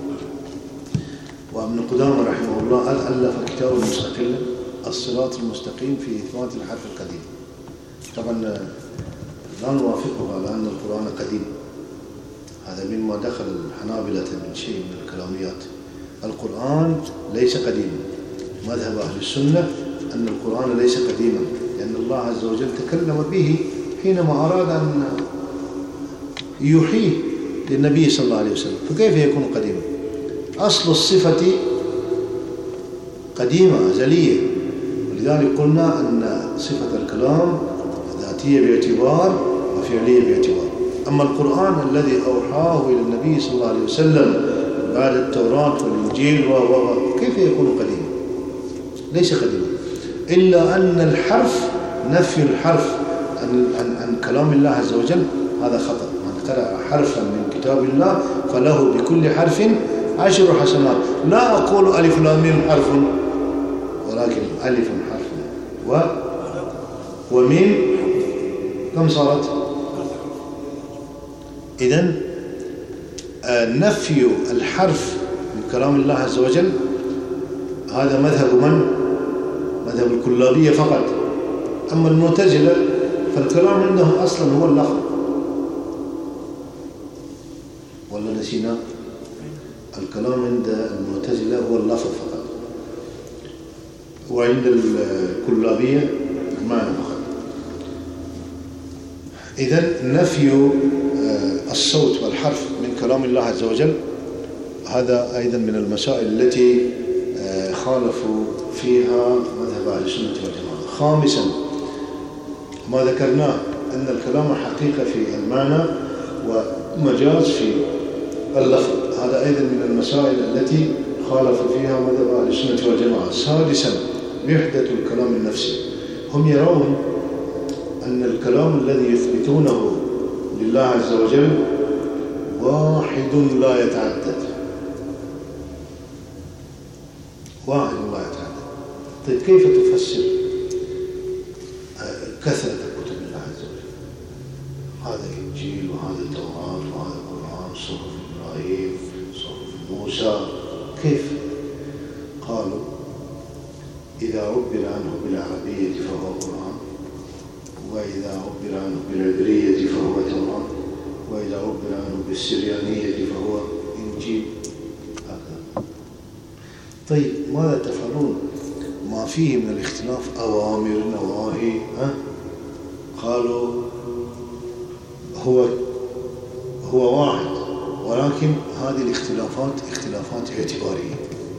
وابن قدامة رحمه الله ألف كتابا مستقلا الصراط المستقيم في إثبات الحرف القديم. طبعا لا نوافقه على أن القرآن قديم، هذا مما دخل الحنابلة من شيء من الكلاميات. القرآن ليس قديما، مذهب أهل السنة أن القرآن ليس قديما، لأن الله عز وجل تكلم به حينما أراد أن يوحيه للنبي صلى الله عليه وسلم، فكيف يكون قديما؟ أصل الصفة قديمة أزلية، ولذلك قلنا أن صفة الكلام ذاتية باعتبار وفعلية باعتبار. أما القرآن الذي أوحاه إلى النبي صلى الله عليه وسلم بعد التوراة والإنجيل كيف يكون قديما؟ ليس قديما، إلا أن الحرف، نفي الحرف عن كلام الله عز وجل هذا خطأ. من قرأ حرفا من كتاب الله فله بكل حرف 10 حسنات. لا أقول ألف لام ميم حرف، ولكن ألف حرف وميم كم صارت؟ إذن نفي الحرف من كلام الله عز وجل هذا مذهب من؟ مذهب الكلابية فقط. أما المعتزلة فالكلام عندهم أصلا هو اللفظ. ولا نسينا؟ الكلام عند المعتزلة هو اللفظ فقط، وعند الكلابية المعنى فقط. إذن نفي الصوت والحرف من كلام الله عز وجل هذا أيضا من المسائل التي خالفوا فيها مذهب أهل السنة والجماعة. خامسا ما ذكرناه أن الكلام حقيقة في المعنى ومجاز في اللفظ، هذا أيضا من المسائل التي خالف فيها مذهب أهل السنة والجماعة. سادسا وحدة الكلام النفسي. هم يرون أن الكلام الذي يثبتونه لله عز وجل واحد لا يتعدد، واحد لا يتعدد. طيب كيف تفسر كثرة كتب الله عز وجل؟ هذا الإنجيل وهذا التوراة وهذا القرآن، صحف إبراهيم، صحف موسى، كيف؟ قالوا إذا عبر عنه بالعربية فهو قرآن، وإذا عبر عنه بالعبرية فهو توراة، وإذا عبر عنه بالسريانية فهو إنجيل، هكذا. طيب ماذا تفعلون ما فيه من الاختلاف؟ أوامر، نواهي، قالوا هو واحد، ولكن هذه الاختلافات اختلافات اعتبارية،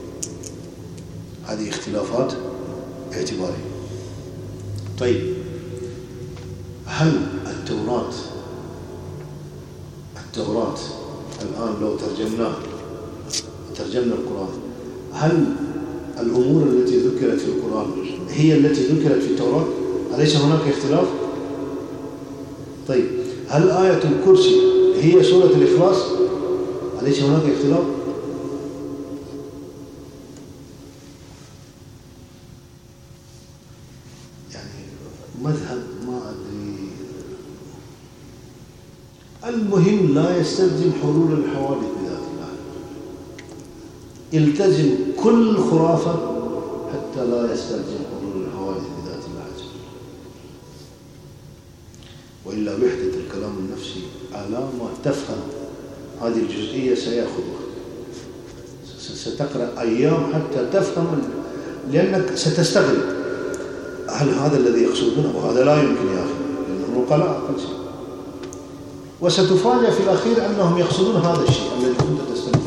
هذه اختلافات اعتبارية. طيب هل التوراة الآن لو ترجمنا القرآن، هل الأمور التي ذكرت في القرآن هي التي ذكرت في التوراة؟ أليس هناك اختلاف؟ طيب هل آية الكرسي هي سورة الإخلاص؟ أليس هناك اختلاف؟ يعني مذهب ما أدري. المهم لا يستلزم حلول الحوادث بذات الله، التزم كل خرافة حتى لا يستلزم حلول الحوادث بذات الله عز وجل. وإلا وحدة الكلام النفسي على ما تفهم هذه الجزئية سيأخذها، ستقرأ أيام حتى تفهم، لأنك ستستغرب هل هذا الذي يقصدونه؟ وهذا لا يمكن يا أخي، لأنهم نقلاء أقل شيء. وستفاجأ في الأخير أنهم يقصدون هذا الشيء الذي كنت تستنكره.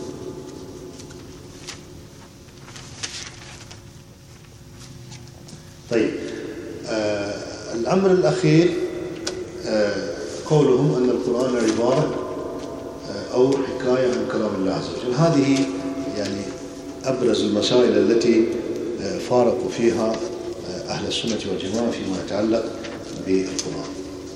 طيب الأمر الأخير قولهم أن القرآن عبارة أو حكاية عن كلام الله عز وجل. هذه يعني أبرز المسائل التي فارقوا فيها أهل السنة والجماعة فيما يتعلق بالقرآن.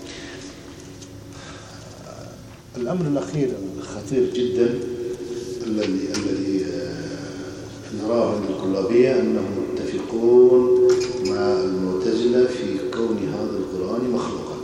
الأمر الأخير الخطير جدا الذي نراه عند الكلابية أنهم متفقون مع المعتزلة في كون هذا القرآن مخلوقا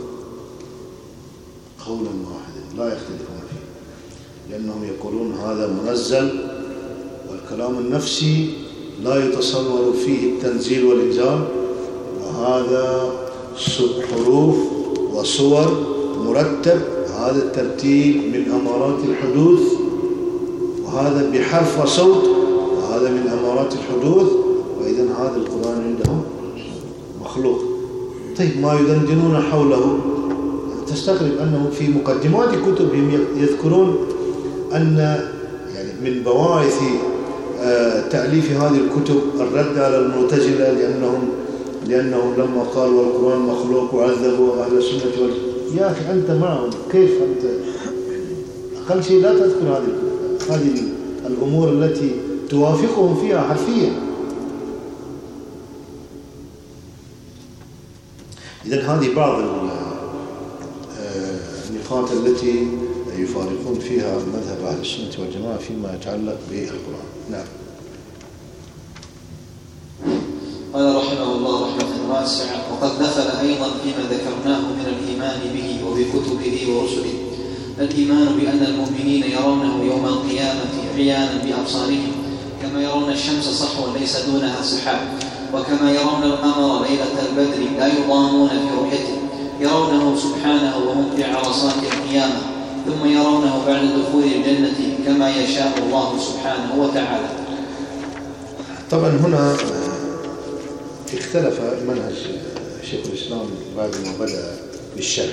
قولا واحدا لا يختلفون فيه، لأنهم يقولون هذا منزل، والكلام النفسي لا يتصور فيه التنزيل والإنزال، وهذا حروف وصور مرتب، هذا الترتيب من أمارات الحدوث، وهذا بحرف وصوت، وهذا من أمارات الحدوث، وإذن هذا القرآن عندهم مخلوق. طيب ما يدندنون حوله؟ تستغرب أنهم في مقدمات كتبهم يذكرون أن يعني من بواعث تأليف هذه الكتب الرد على المعتزلة، لأنهم لما قالوا القرآن مخلوق وعذبوا أهل السنة يا أخي أنت معهم، كيف أنت؟ أقل شيء لا تذكر هذه الأمور التي توافقهم فيها حرفيا. إذن هذه بعض النقاط التي يفارقون فيها مذهب أهل السنة والجماعة فيما يتعلق بالقرآن. نعم. قال رحمه الله رحمة واسعة: وقد دخل أيضا فيما ذكرناه من الإيمان به وبكتبه ورسله الإيمان بأن المؤمنين يرونه يوم القيامة عيانا بأبصارهم، كما يرون الشمس صحوا ليس دونها سحاب، وكما يرون القمر ليلة البدر لا يضامون في رؤيته، يرونه سبحانه وهم في عرصات القيامة، ثم يرونه بعد دخول الجنة كما يشاء الله سبحانه وتعالى. طبعا هنا اختلف منهج شيخ الإسلام بعد ما بدأ بالشرح،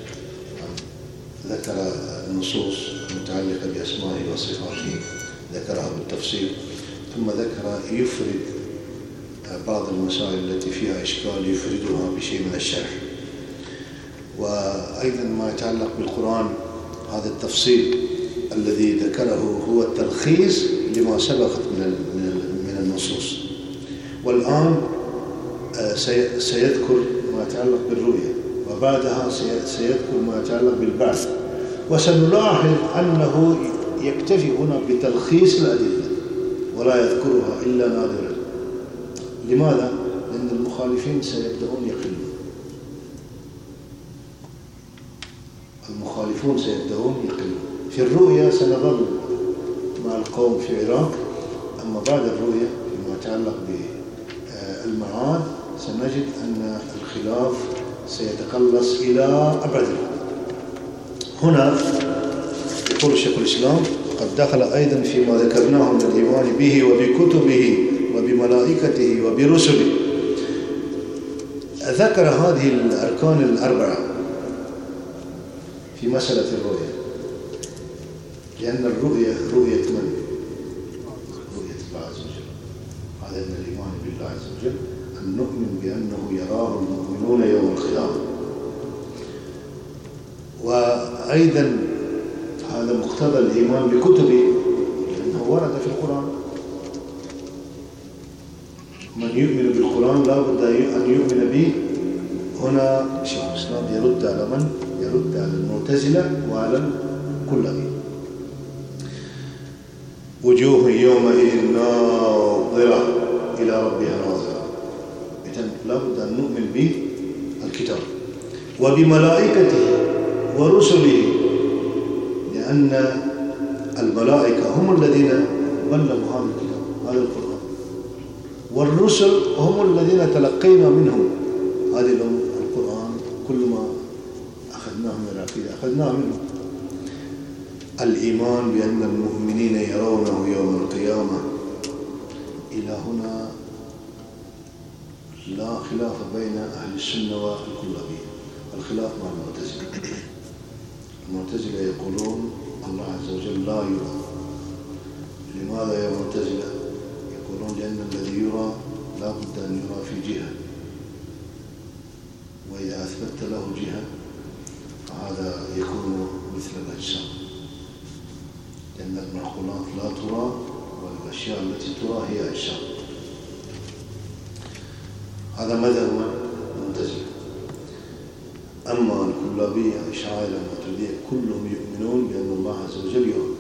ذكر النصوص المتعلقة بأسمائه وصفاته ذكرها بالتفصيل، ثم ذكر يفرد بعض المسائل التي فيها إشكال يفردها بشيء من الشرح. وأيضا ما يتعلق بالقرآن هذا التفصيل الذي ذكره هو التلخيص لما سبقت من النصوص. والآن سيذكر ما يتعلق بالرؤية، وبعدها سيذكر ما يتعلق بالبعث، وسنلاحظ أنه يكتفي هنا بتلخيص الأدلة ولا يذكرها إلا نادرا. لماذا؟ لأن المخالفين سيبدأون يقلون، المخالفون سيبدأون يقلون. في الرؤية سنظل مع القوم في العراق، أما بعد الرؤية فيما يتعلق بالمعاد سنجد أن الخلاف سيتقلص إلى أبعد الحدود. هنا يقول شيخ الإسلام: قد دخل أيضا فيما ذكرناه من الإيمان به وبكتبه وبملائكته وبرسله. ذكر هذه الأركان الأربعة في مسألة الرؤية، لأن الرؤية رؤية من؟ رؤية الله عز وجل. هذا من الإيمان بالله عز وجل، أن نؤمن بأنه يراه المؤمنون يوم القيامة. وأيضا هذا مقتضى الإيمان بكتبه، لأنه ورد في القرآن. من يؤمن بالقرآن لا بد أن يؤمن به. هنا شيخ الإسلام يرد على من؟ يرد على المعتزلة وعلى الكلابية. وجوه يومئذ ناظرة إلى ربها ناظرة. إذن لا بد أن نؤمن بالكتاب وبملائكته ورسله، لأن الملائكة هم الذين بلغوا هذا الكتاب هذا القرآن، والرسل هم الذين تلقينا منهم هذا القرآن. كل ما أخذناه من العقيدة أخذناه منهم. الإيمان بأن المؤمنين يرونه يوم القيامة، إلى هنا لا خلاف بين أهل السنة والكلابية. الخلاف مع المعتزلة. المعتزلة يقولون الله عز وجل لا يرى. لماذا يا معتزلة؟ يقولون لأن الذي يرى لا بد أن يرى في جهة، وإذا أثبت له جهة فهذا يكون مثل الأجسام، لأن المعقولات لا ترى والأشياء التي ترى هي أجسام. هذا مذهب المعتزلة. أما الكلابية الأشاعرة الماتريدية كلهم يؤمنون بأن الله عز وجل يرى.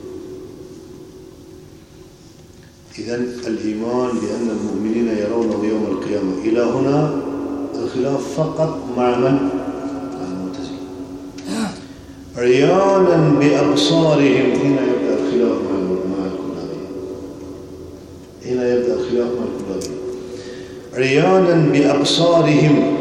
إذن الإيمان بأن المؤمنين يرونه يوم القيامة إلى هنا الخلاف فقط مع من؟ المعتزلة. عيانا بأبصارهم هنا يبدأ الخلاف مع الكلابية. هنا يبدأ الخلاف مع الكلابية. عيانا بأبصارهم،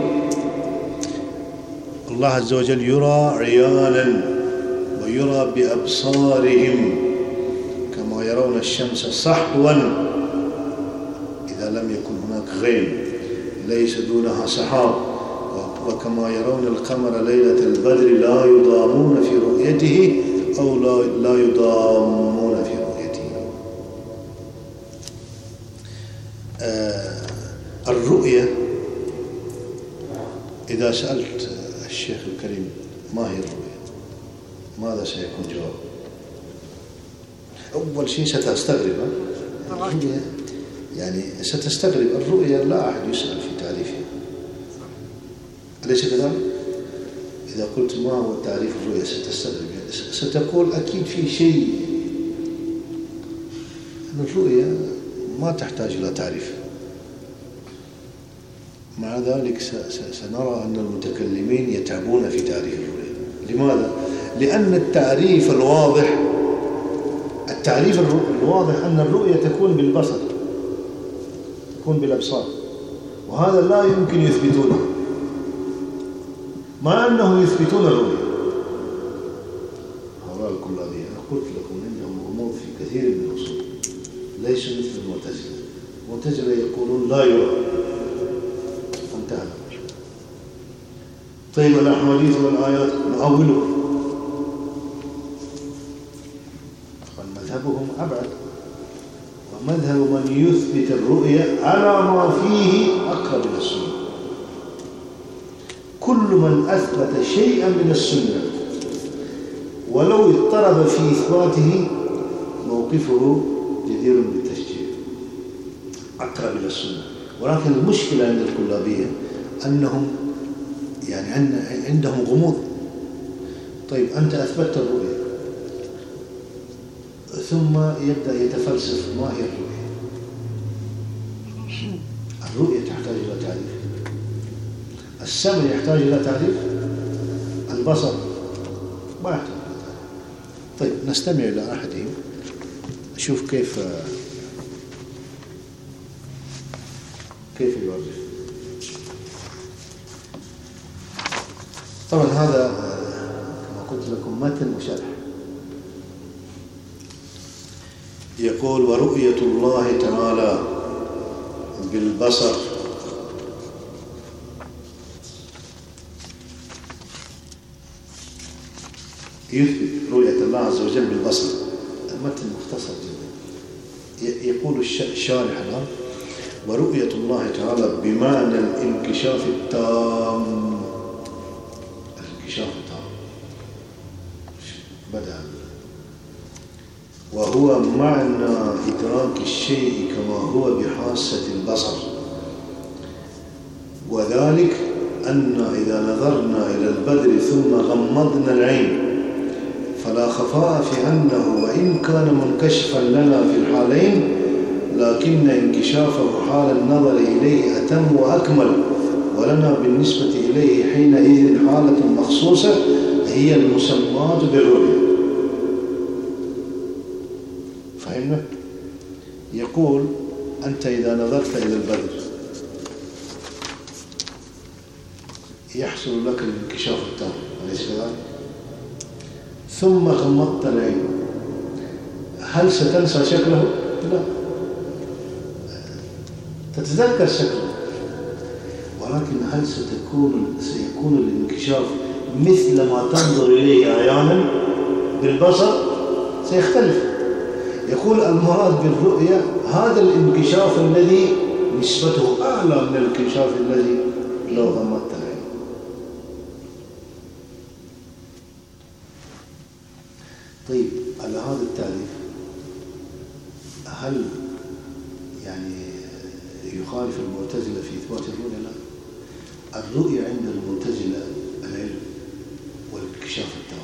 الله عز وجل يرى عيانا ويرى بأبصارهم كما يرون الشمس صحوا إذا لم يكن هناك غيم ليس دونها سحاب، وكما يرون القمر ليلة البدر لا يضامون في رؤيته أو لا يضامون في رؤيته. الرؤية إذا سألت الشيخ الكريم ما هي الرؤية ماذا سيكون جواب؟ أول شيء ستستغرب الرؤية، يعني ستستغرب الرؤية لا أحد يسأل في تعريفها، أليس كذلك؟ إذا قلت ما هو تعريف الرؤية ستستغرب، ستقول أكيد في شيء. الرؤية ما تحتاج إلى تعريف. مع ذلك سنرى أن المتكلمين يتعبون في تعريف الرؤية. لماذا؟ لأن التعريف الواضح أن الرؤية تكون بالبصر، تكون بالأبصار، وهذا لا يمكن يثبتونه، مع أنه يثبتون الرؤية. هؤلاء الكلابية أنا قلت لكم عندهم غموض في كثير من الأصول، ليسوا مثل المعتزلة. المعتزلة يقولون لا يرى، انتهى. طيب الأحاديث والآيات نؤولها، مذهبهم أبعد، ومذهب من يثبت الرؤية على ما فيه أقرب إلى السنة. كل من أثبت شيئا من السنة ولو اضطرب في إثباته موقفه جدير بالتشجيع، أقرب إلى السنة. ولكن المشكلة عند الكلابية أنهم يعني عندهم غموض. طيب أنت أثبتت الرؤية، ثم يبدأ يتفلسف ما هي الرؤية. الرؤية تحتاج إلى تعريف، السمع يحتاج إلى تعريف، البصر ما يحتاج إلى تعريف. طيب نستمع إلى أحدهم نشوف كيف يوجه. طبعا هذا كما قلت لكم متن وشرح. يقول: ورؤية الله تعالى بالبصر يثبت رؤية الله عز وجل بالبصر. المتن مختصر جدا. يقول الشارح الآن: ورؤية الله تعالى بمعنى الانكشاف التام. الانكشاف التام بدأ، وهو معنى إدراك الشيء كما هو بحاسة البصر، وذلك أن إذا نظرنا إلى البدر ثم غمضنا العين فلا خفاء في أنه وإن كان منكشفا لنا في الحالين لكن انكشافه حال النظر إليه أتم وأكمل، ولنا بالنسبة إليه حينئذ حالة مخصوصة هي المسماة بالرؤية. فهمنا؟ يقول: أنت إذا نظرت إلى البدر يحصل لك الانكشاف التام، أليس كذلك؟ ثم غمضت العين، هل ستنسى شكله؟ لا، تتذكر شكله، ولكن هل سيكون الانكشاف مثل ما تنظر إليه عيانا بالبصر؟ سيختلف. يقول: المراد بالرؤية هذا الانكشاف الذي نسبته أعلى من الانكشاف الذي لو غمضت العين. طيب على هذا التعريف هل يعني يخالف المعتزلة في إثبات الرؤية؟ لا. الرؤية عند المعتزلة العلم والانكشاف التام،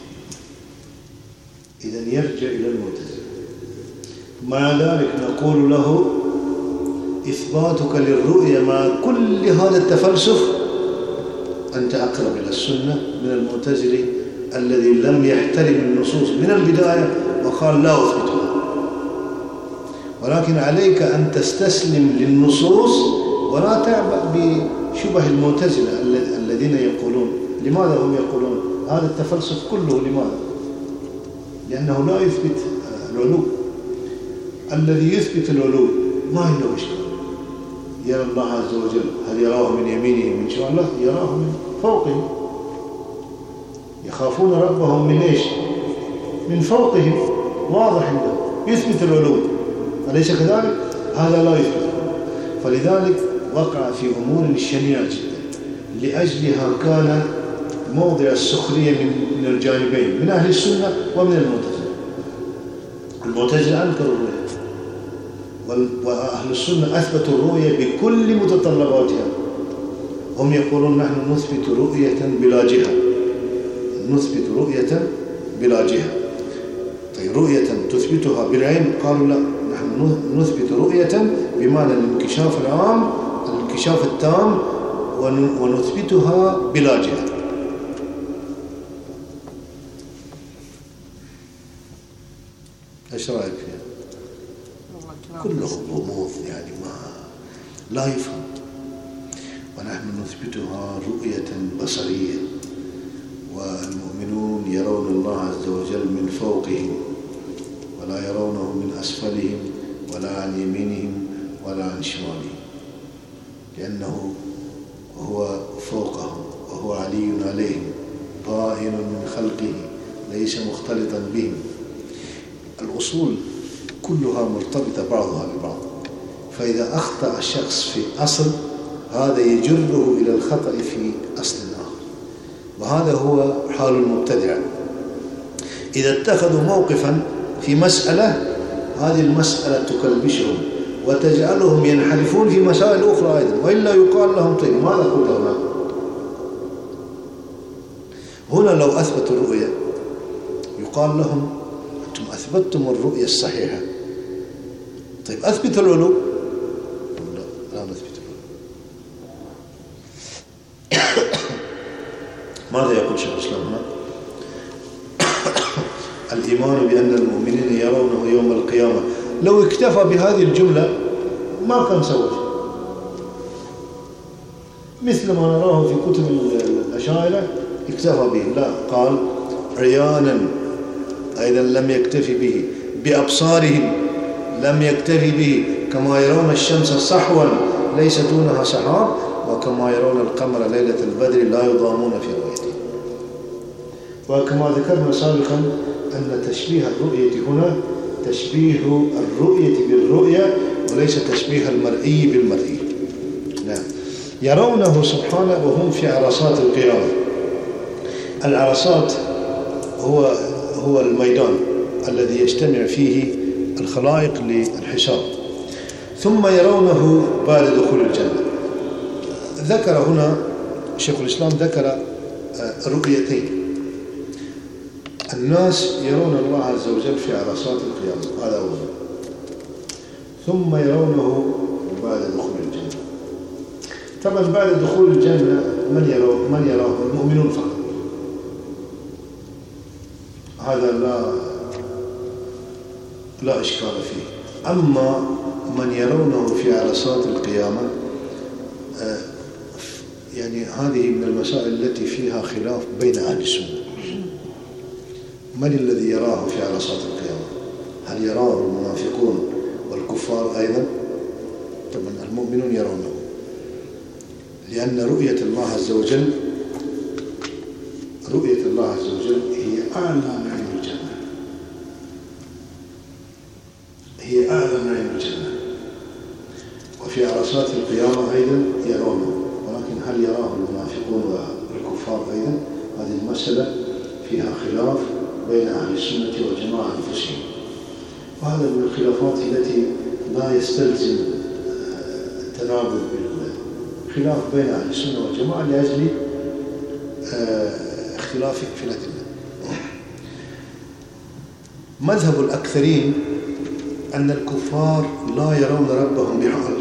إذن يرجع إلى المعتزلة. مع ذلك نقول له إثباتك للرؤية مع كل هذا التفلسف أنت أقرب إلى السنة من المعتزلي الذي لم يحترم النصوص من البداية وقال لا أثبتها. ولكن عليك أن تستسلم للنصوص ولا تعبأ بشبه المعتزلة الذين يقولون. لماذا هم يقولون هذا التفلسف كله؟ لماذا؟ لأنه لا يثبت العلو. الذي يثبت العلو ما عنده إشكال. يرى الله عز وجل، هل يراه من يمينه من شماله؟ لا، يراه من فوقه. يخافون ربهم من إيش؟ من فوقهم، واضح عنده، يثبت العلو. أليس كذلك؟ هذا لا يثبت. فلذلك وقع في أمور شنيعة جدا، لأجلها كان موضع السخرية من الجانبين، من أهل السنة ومن المعتزلة. المعتزلة أنكروا الرؤية، وأهل السنة أثبتوا الرؤية بكل متطلباتها. هم يقولون نحن نثبت رؤية بلا جهة، نثبت رؤية بلا جهة. طيب رؤية تثبتها بالعين؟ قالوا لا، نحن نثبت رؤية بمعنى الانكشاف العام، الانكشاف التام، ونثبتها بلا جهة. ايش رايك فيها؟ كله غموض، يعني ما لا يفهم. ونحن نثبتها رؤية بصرية، والمؤمنون يرون الله عز وجل من فوقهم ولا يرونه من أسفلهم ولا عن يمينهم ولا عن شمالهم، لأنه هو فوقهم وهو علي عليهم، بائن من خلقه ليس مختلطا بهم. الأصول كلها مرتبطة بعضها ببعض، فإذا أخطأ الشخص في أصل هذا يجره إلى الخطأ في أصل آخر، وهذا هو حال المبتدع. إذا اتخذوا موقفا في مسألة، هذه المسألة تكلبشهم وتجعلهم ينحرفون في مسائل أخرى أيضا، وإلا يقال لهم طيب ماذا قلت هنا؟ هنا لو أثبتوا الرؤية يقال لهم أنتم أثبتتم الرؤية الصحيحة، طيب أثبتوا العلو. لا نثبت العلو. ماذا يقول شيخ الإسلام هنا؟ الإيمان بأن المؤمنين يرونه يوم القيامة. لو اكتفى بهذه الجملة ما كان سوى شيء، مثل ما نراه في كتب الأشاعرة اكتفى به. لا، قال عيانا، أيضا لم يكتفي به، بأبصارهم لم يكتفي به، كما يرون الشمس صحوا ليس دونها سحاب، وكما يرون القمر ليلة البدر لا يضامون في رؤيته. وكما ذكرنا سابقا أن تشبيه الرؤية هنا تشبيه الرؤية بالرؤية وليس تشبيه المرئي بالمرئي. نعم. يرونه سبحانه وهم في عرصات القيامة. العرصات هو الميدان الذي يجتمع فيه الخلائق للحساب، ثم يرونه بعد دخول الجنة. ذكر هنا شيخ الإسلام ذكر رؤيتين. الناس يرون الله عز وجل في عرصات القيامة، هذا أولا، ثم يرونه بعد دخول الجنة. طبعا بعد دخول الجنة من يراه؟ المؤمنون فقط، هذا لا إشكال فيه. أما من يرونه في عرصات القيامة يعني هذه من المسائل التي فيها خلاف بين أهل السنة. من الذي يراه في عرصات القيامة؟ هل يراه المنافقون والكفار أيضا؟ طبعا المؤمنون يرونه، لأن رؤية الله عز وجل هي أعلى نعيم الجنة، هي أعلى نعيم الجنة. وفي عرصات القيامة أيضا يرونه، ولكن هل يراه المنافقون والكفار أيضا؟ هذه المسألة فيها خلاف بين أهل السنة وجماعة أنفسهم. وهذا من الخلافات التي لا يستلزم التناقض بالخلاف بين أهل السنة والجماعة لأجل اختلاف في الأدلة. مذهب الأكثرين أن الكفار لا يرون ربهم بحال،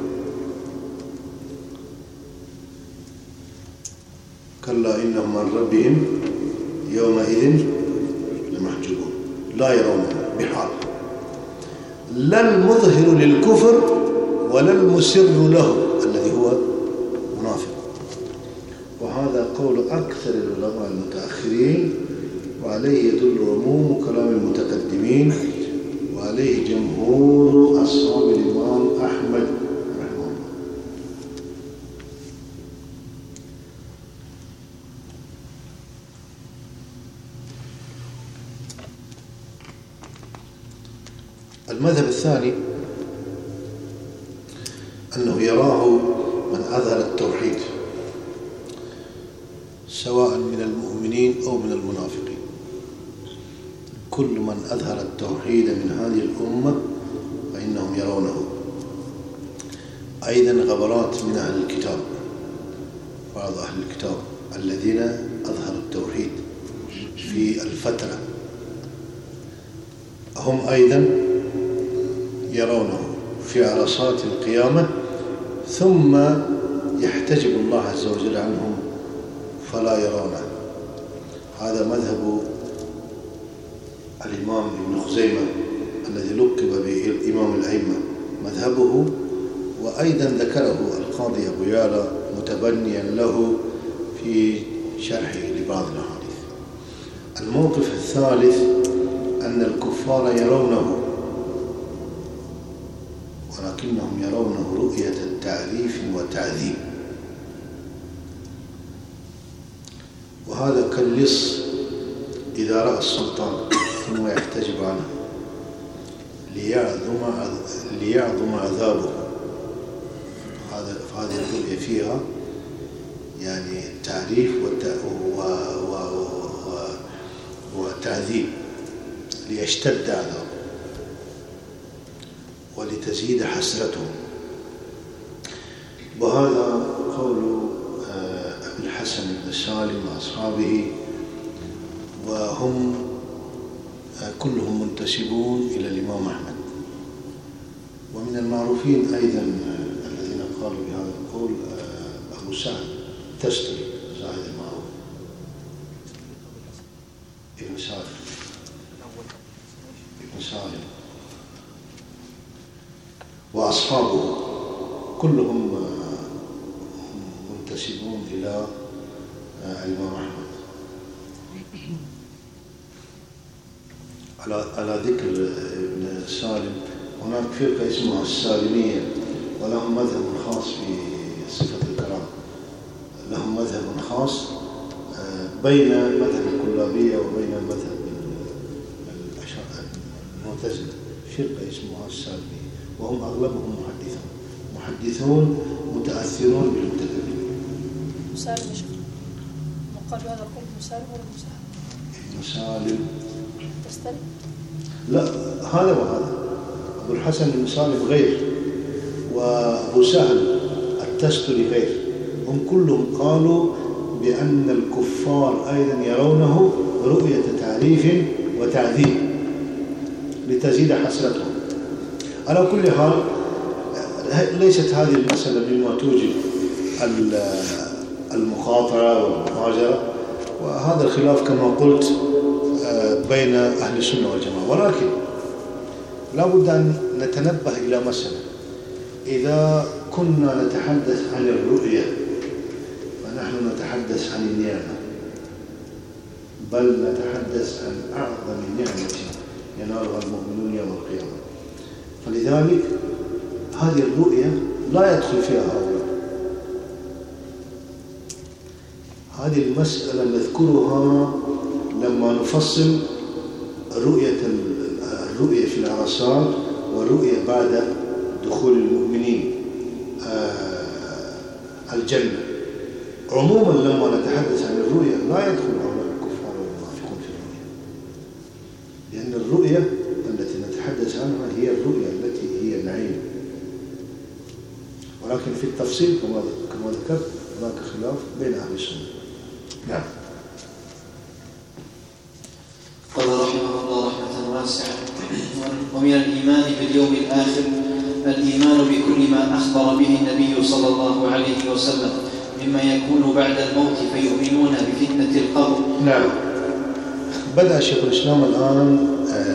كلا إنهم عن ربهم يومئذ لمحجوبون، لا يرونه بحال، لا المظهر للكفر ولا المسر له الذي هو منافق. وهذا قول أكثر العلماء المتأخرين، وعليه يدل عموم كلام المتقدمين، وعليه جمهور أصحاب الإمام أحمد رحمه الله. المذهب الثاني أنه يراه من أظهر التوحيد سواء من المؤمنين أو من المنافقين. كل من أظهر التوحيد من هذه الأمة فإنهم يرونه. أيضا غبرات من أهل الكتاب، بعض أهل الكتاب الذين أظهروا التوحيد في الفترة هم أيضا يرونه في عرصات القيامة، ثم يحتجب الله عز وجل عنهم فلا يرونه. هذا مذهب الإمام ابن خزيمة الذي لقب بإمام الأئمة مذهبه، وأيضا ذكره القاضي أبو يعلى متبنيا له في شرحه لبعض الأحاديث. الموقف الثالث أن الكفار يرونه، ولكنهم يرونه رؤية تعريف وتعذيب، وهذا كاللص إذا رأى السلطان ثم يحتجب عنه ليعظم عذابه. هذه الرؤية فيها يعني تعريف وتعذيب ليشتد عذابه ولتزيد حسرتهم. وهذا قول أبي الحسن بن سالم وأصحابه، وهم كلهم منتسبون إلى الإمام أحمد. ومن المعروفين أيضا الذين قالوا بهذا القول أبو سعد التستري، زاهد المعروف ابن سالم وأصحابه كلهم منتسبون إلى الإمام أحمد. على ذكر ابن سالم، هناك فرقة اسمها السالمية، ولهم مذهب خاص في صفة الكلام، لهم مذهب خاص بين مذهب الكلابية وبين مذهب المعتزلة. فرقة اسمها السالمية، وهم أغلبهم محدثون متأثرون بالمتكلمين. مسالم يا شيخ، قال هذا القول مسالم ولا مسالم؟ مسالم تستلم؟ لا، هذا وهذا. أبو الحسن بن سالم غير، وأبو سهل التستري غير. هم كلهم قالوا بأن الكفار أيضا يرونه رؤية تعريف وتعذيب لتزيد حسرتهم. على كل حال ليست هذه المسألة مما توجب المخاطرة والمهاجرة، وهذا الخلاف كما قلت بين أهل السنة والجماعة. ولكن لا بد أن نتنبه إلى مسألة: إذا كنا نتحدث عن الرؤية فنحن نتحدث عن النعمة، بل نتحدث عن أعظم نعمة ينالها المؤمنون يوم القيامة. فلذلك هذه الرؤية لا يدخل فيها هؤلاء. هذه المسألة نذكرها لما نفصل الرؤية في العرصات والرؤية بعد دخول المؤمنين الجنة. عموما لما نتحدث عن الرؤية لا يدخل هؤلاء الكفار والمنافقون في الرؤية، لأن الرؤية التي نتحدث عنها هي الرؤيا التي هي العين، ولكن في التفصيل كما ذكرت هناك خلاف بين أهل السنة. نعم. قال رحمه الله رحمة واسعة: ومن الإيمان باليوم الآخر الإيمان بكل ما أخبر به النبي صلى الله عليه وسلم مما يكون بعد الموت فيؤمنون بفتنة القبر. نعم. بدأ شيخ الإسلام الآن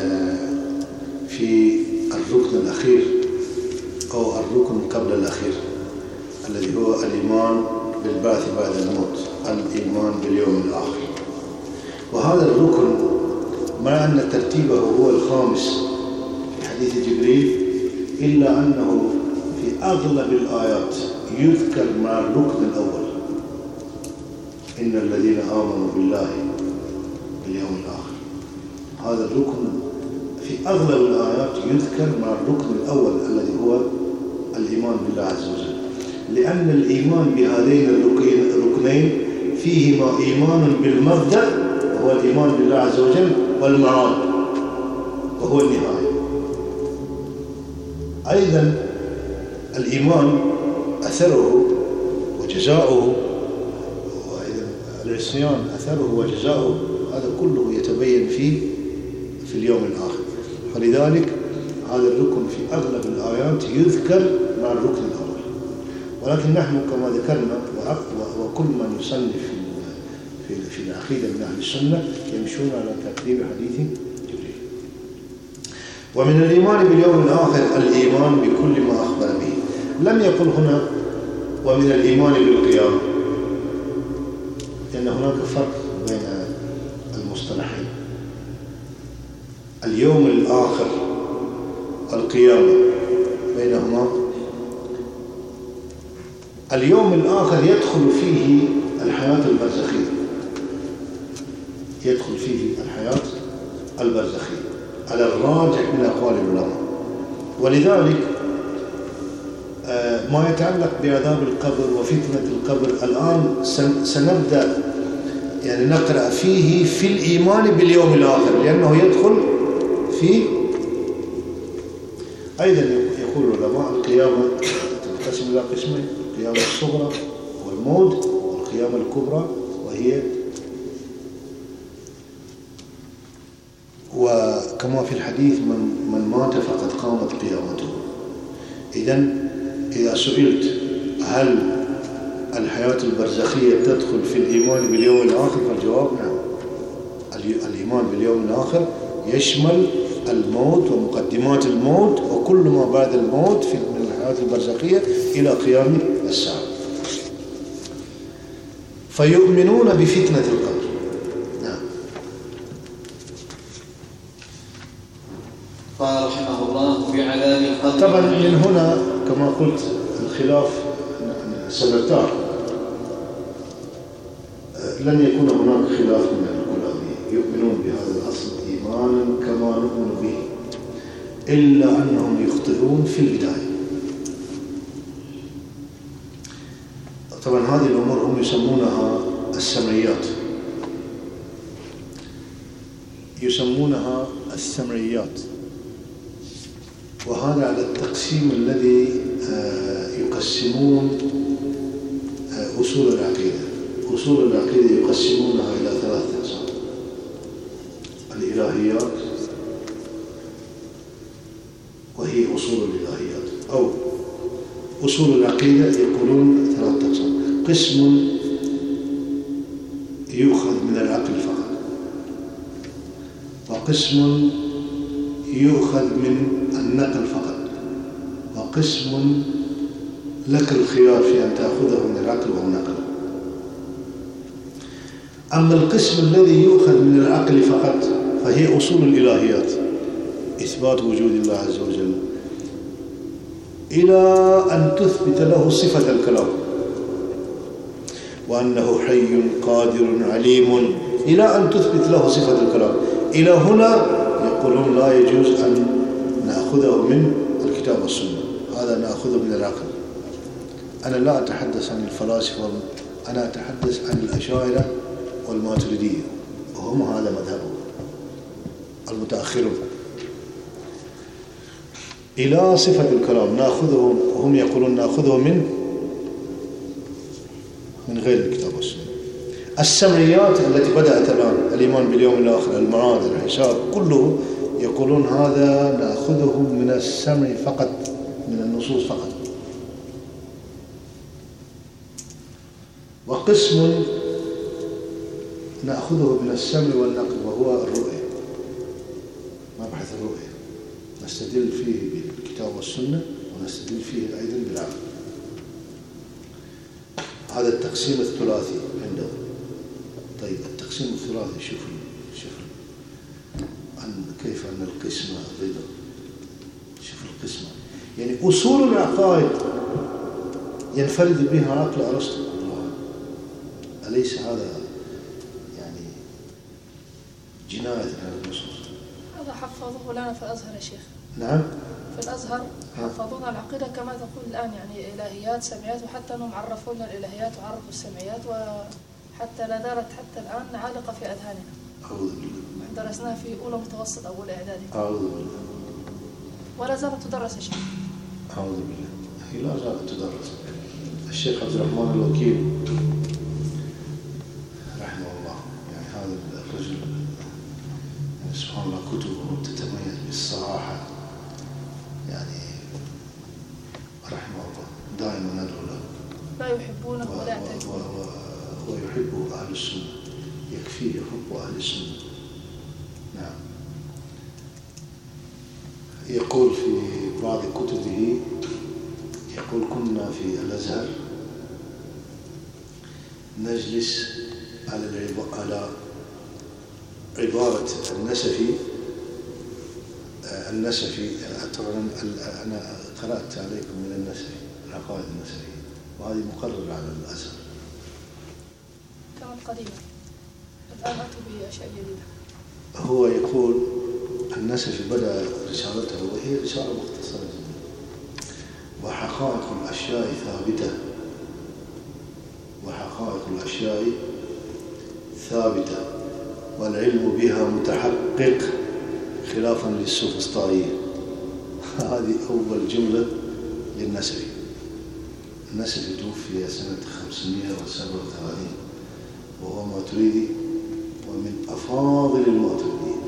في الركن الأخير أو الركن قبل الأخير الذي هو الإيمان بالبعث بعد الموت، الإيمان باليوم الآخر. وهذا الركن مع أن ترتيبه هو الخامس في حديث جبريل، إلا أنه في أغلب الآيات يذكر مع الركن الأول: إن الذين آمنوا بالله باليوم الآخر. هذا الركن في أغلب الآيات يذكر مع الركن الأول الذي هو الإيمان بالله عز وجل، لأن الإيمان بهذين الركنين فيهما إيمان بالمبدأ وهو الإيمان بالله عز وجل، والمعاد وهو النهاية. أيضا الإيمان أثره وجزاؤه، وأيضا العصيان أثره وجزاؤه، هذا كله يتبين في اليوم الآخر. فلذلك هذا الركن في أغلب الآيات يذكر مع الركن الأول. ولكن نحن كما ذكرنا وكل من يصنف في العقيدة من أهل السنة يمشون على ترتيب حديث جبريل. ومن الإيمان باليوم الآخر الإيمان بكل ما أخبر به. لم يقل هنا ومن الإيمان بالقيامة، لأن هناك فرق بين المصطلحين. اليوم الآخر القيامة بينهما. اليوم الآخر يدخل فيه الحياة البرزخية، يدخل فيه الحياة البرزخية على الراجح من أقوال العلماء. ولذلك ما يتعلق بعذاب القبر وفتنة القبر الآن سنبدأ يعني نقرأ فيه في الإيمان باليوم الآخر، لأنه يدخل في أيضا يقول العلماء القيامة تنقسم إلى قسمين: القيامة الصغرى والموت، والقيامة الكبرى وهي وكما في الحديث من مات فقد قامت قيامته. إذا سئلت هل الحياة البرزخية تدخل في الإيمان باليوم الآخر، فالجواب نعم. الإيمان باليوم الآخر يشمل الموت ومقدمات الموت وكل ما بعد الموت من الحياة البرزخية إلى قيام الساعة. فيؤمنون بفتنة القبر. نعم. قال رحمه الله: بعذاب القبر. طبعا من هنا كما قلت الخلاف سنتار، لن يكون هناك خلاف من العلماء يؤمنون بهذا الأصل إيمانا كما نؤمن به، إلا أنهم يخطئون في البداية. طبعا هذه الأمور هم يسمونها السمعيات، يسمونها السمعيات، وهذا على التقسيم الذي يقسمون أصول العقيدة. أصول العقيدة يقسمونها إلى 3 أقسام: الإلهيات، وهي أصول الإلهيات، أو أصول العقيدة يقولون 3 أقسام: قسم يؤخذ من العقل فقط، وقسم يؤخذ من النقل فقط، وقسم لك الخيار في أن تأخذه من العقل والنقل. أما القسم الذي يؤخذ من العقل فقط فهي أصول الإلهيات: إثبات وجود الله عز وجل إلى أن تثبت له صفة الكلام، وأنه حي قادر عليم، إلى أن تثبت له صفة الكلام. إلى هنا يقولون لا يجوز أن نأخذه من الكتاب والسنة، هذا نأخذه من العقل. أنا لا أتحدث عن الفلاسفة، أنا أتحدث عن الأشاعرة والماتريدية، وهم هذا مذهبهم المتأخرون. إلى صفة الكلام نأخذه، هم يقولون نأخذه من غير الكتاب والسنة. السمعيات التي بدأت الآن، الإيمان باليوم الآخر، المعاد، الحساب، كله يقولون هذا نأخذه من السمع فقط، من النصوص فقط. وقسم نأخذه من السمع والنقل وهو الرؤية، مبحث الرؤية، نستدل فيه بالكتاب والسنة ونستدل فيه أيضا بالعقل. هذا التقسيم الثلاثي عندهم. طيب التقسيم الثلاثي شوف كيف أن القسمة ضد، شوف القسمة، يعني أصول العقائد ينفرد بها عقل أرسطو. أليس هذا يعني جناية على النصوص؟ هذا حفظوه لنا في الأزهر يا شيخ. نعم في الأزهر حفظونا العقيدة كما تقول الآن، يعني إلهيات سمعيات، وحتى أنهم عرفونا الإلهيات وعرفوا السمعيات، وحتى لا زالت حتى الآن عالقة في أذهاننا. أعوذ بالله. درسناها في أولى متوسط أو أولى إعدادي. أعوذ بالله. ولا زالت تدرس يا شيخ. أعوذ بالله. هي لا زالت تدرس. الشيخ عبد الرحمن الوكيل رحمه الله، يعني هذا الرجل يعني سبحان الله كتبه تتميز بالصراحة، يعني رحمه الله دائما ندعو له. لا يحبونه ولا يعترفونه. ويحبه أهل السنة، يكفيه حب أهل السنة. نعم. يقول في بعض كتبه، يقول كنا في الأزهر نجلس على عبارة النسفي. أنا قرأت عليكم من النسفي، العقائد النسفية، وهذه مقررة على الأزهر. كانت قديمة، الآن أتوا بأشياء جديدة. هو يقول النسفي بدأ رسالته وهي رسالة مختصرة جدا: وحقائق الأشياء ثابتة، وحقائق الأشياء ثابتة والعلم بها متحقق خلافا للسوفسطائية. هذه أول جملة للنسفي. النسفي توفي سنة 537 وهو ماتريدي، ومن أفاضل الماتريديين،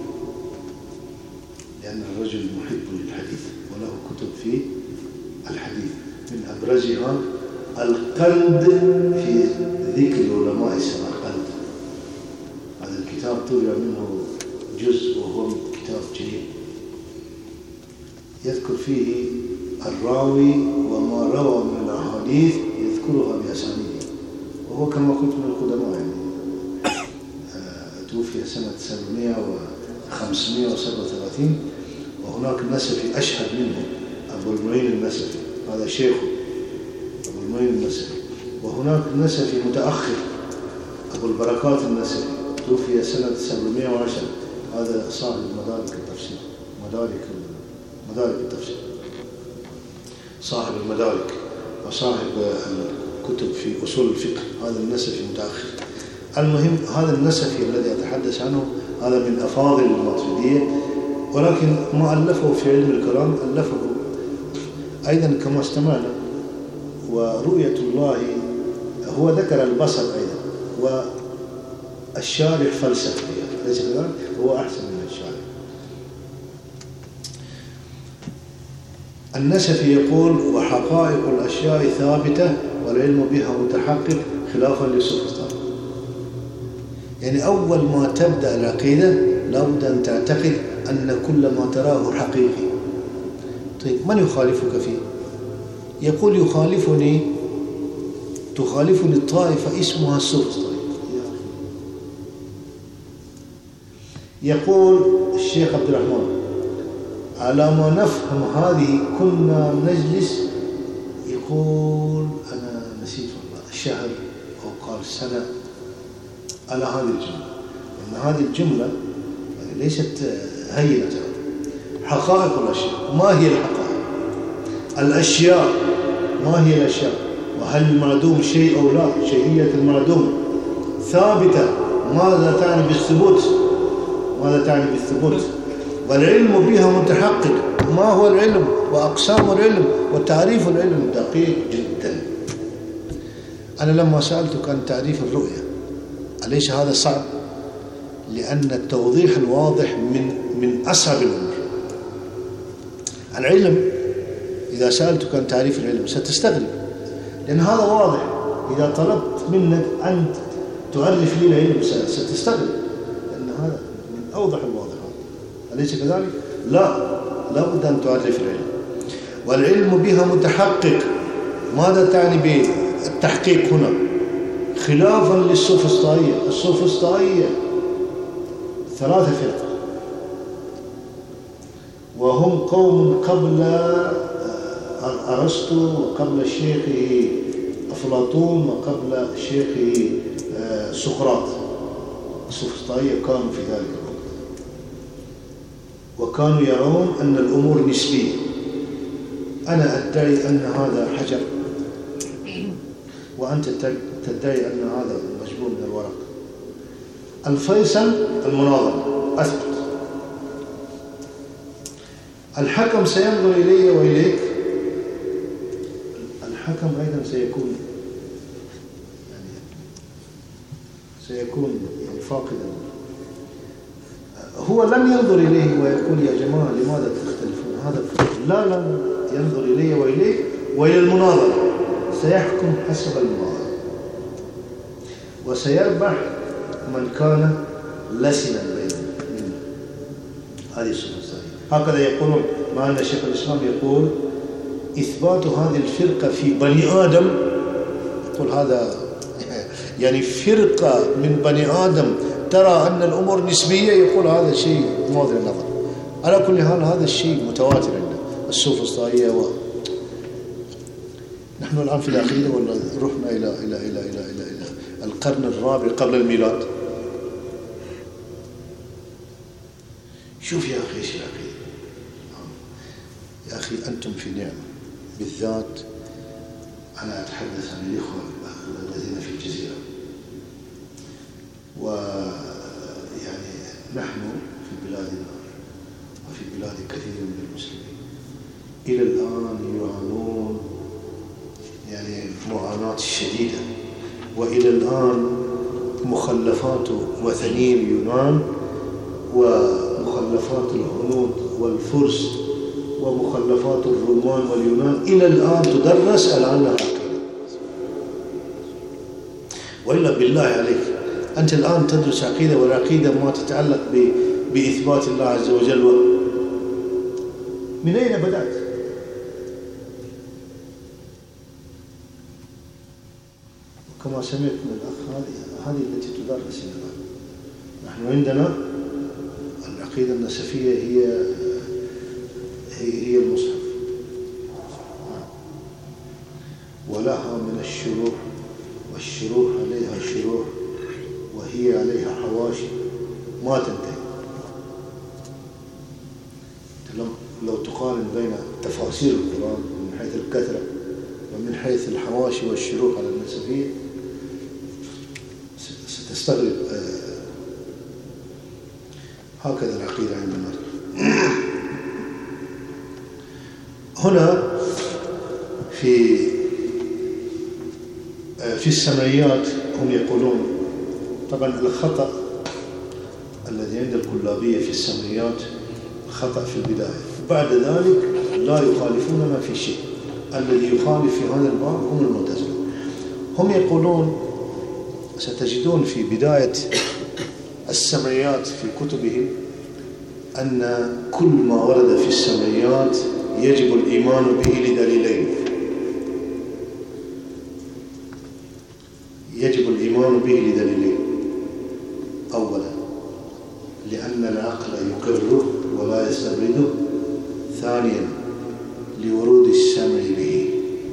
لأن الرجل محب للحديث وله كتب في الحديث، من أبرزها القلد في ذكر علماء السمرقند. هذا الكتاب طبع منه جزء وهو كتاب جليل، يذكر فيه الراوي وما روى من الأحاديث يذكرها بأسانيده، وهو كما قلت من القدماء، يعني توفي سنة 537. وهناك النسفي أشهر منه أبو المعين النسفي، هذا شيخه أبو المعين النسفي. وهناك النسفي متأخر أبو البركات النسفي، توفي سنة 710، هذا صاحب مدارك التفسير، مدارك التفسير، صاحب المدارك وصاحب الكتب في أصول الفقه. هذا النسفي متأخر. المهم هذا النسفي الذي أتحدث عنه هذا من أفاضل الماتريدية، ولكن ما ألفه في علم الكلام ألفه أيضا كما استمعنا. ورؤية الله، هو ذكر البصر أيضا، والشارح فلسفي، ليس كذلك؟ هو أحسن من الشارح. النسفي يقول وحقائق الأشياء ثابتة والعلم بها متحقق خلافا للسوفسطائية. يعني أول ما تبدأ العقيدة لابد أن تعتقد أن كل ما تراه حقيقي. طيب من يخالفك فيه؟ يقول تخالفني الطائفة اسمها السوفسطائية. يقول الشيخ عبد الرحمن على ما نفهم هذه كنا نجلس، يقول أنا نسيت والله الشهر أو قال سنة على هذه الجملة، لأن هذه الجملة يعني ليست هينة. حقائق الأشياء، ما هي الحقائق؟ الأشياء، ما هي الأشياء؟ وهل المعدوم شيء أو لا؟ شيئية المعدوم ثابتة. ماذا تعني بالثبوت؟ والعلم بها متحقق. ما هو العلم وأقسام العلم وتعريف العلم دقيق جدا. أنا لما سألتك عن تعريف الرؤية أليس هذا صعب؟ لأن التوضيح الواضح من أصعب الأمور. العلم إذا سألتك عن تعريف العلم ستستغرب، لأن هذا واضح. إذا طلبت منك أن تعرف لي العلم ستستغرب، لأن هذا من أوضح الواضح. أليس كذلك؟ لا بد أن تعرف العلم. والعلم بها متحقق. ماذا تعني بالتحقيق هنا؟ خلافا للسوفسطائية. السوفسطائية 3 فرق، وهم قوم قبل أرسطو وقبل شيخه أفلاطون وقبل شيخه سقراط. السوفسطائية كانوا في ذلك الوقت، وكانوا يرون أن الأمور نسبية. أنا أدعي أن هذا حجر، وأنت تدعي أن هذا مجموع من الورق. الفيصل المناظرة، أثبت. الحكم سينظر إلي وإليك. الحكم أيضا سيكون فاقدا. هو لن ينظر إليه ويقول يا جماعة لماذا تختلفون؟ هذا لا ينظر إلي وإليك وإلى المناظرة. سيحكم حسب المناظرة، وسيربح من كان لسنا بيننا. هذه السوفسطائية هكذا يقولون، مع أن شيخ الإسلام يقول إثبات هذه الفرقة في بني آدم. يقول هذا يعني فرقة من بني آدم ترى أن الأمور نسبية، يقول هذا شيء موضع النظر. على كل حال هذا الشيء متواتر عندنا السوفسطائية. نحن الآن في العقيدة ولا رحنا إلى القرن الرابع قبل الميلاد؟ شوف يا أخي إيش العقيدة. يا أخي أنتم في نعمة، بالذات أنا أتحدث عن الإخوة الذين في الجزيرة. ويعني نحن في بلادنا وفي بلاد كثير من المسلمين إلى الآن يعانون يعني معاناة شديدة. وإلى الآن مخلفات وثني اليونان ومخلفات الهنود والفرس ومخلفات الرومان واليونان إلى الآن تدرس على أنها عقيدة. وإلا بالله عليك أنت الآن تدرس عقيدة، والعقيدة ما تتعلق بإثبات الله عز وجل. من أين بدأت؟ كما سمعت من الأخ هذه التي تدرس الآن. نحن عندنا العقيدة النسفية هي المصحف، ولها من الشروح، والشروح عليها شروح، وهي عليها حواشي ما تنتهي. لو تقارن بين تفاسير القرآن من حيث الكثرة ومن حيث الحواشي والشروح على النسفية ستستغرب. هكذا العقيدة عندنا. هنا في السمعيات هم يقولون، طبعا الخطأ الذي عند الكلابية في السمعيات خطأ في البداية، بعد ذلك لا يخالفوننا في شيء. الذي يخالف في هذا الباب هم المعتزلة. هم يقولون، ستجدون في بداية السمعيات في كتبهم أن كل ما ورد في السمعيات يجب الإيمان به لدليلين. يجب الإيمان به لدليلين: أولا لأن العقل يقره ولا يستبعده، ثانيا لورود السمع به.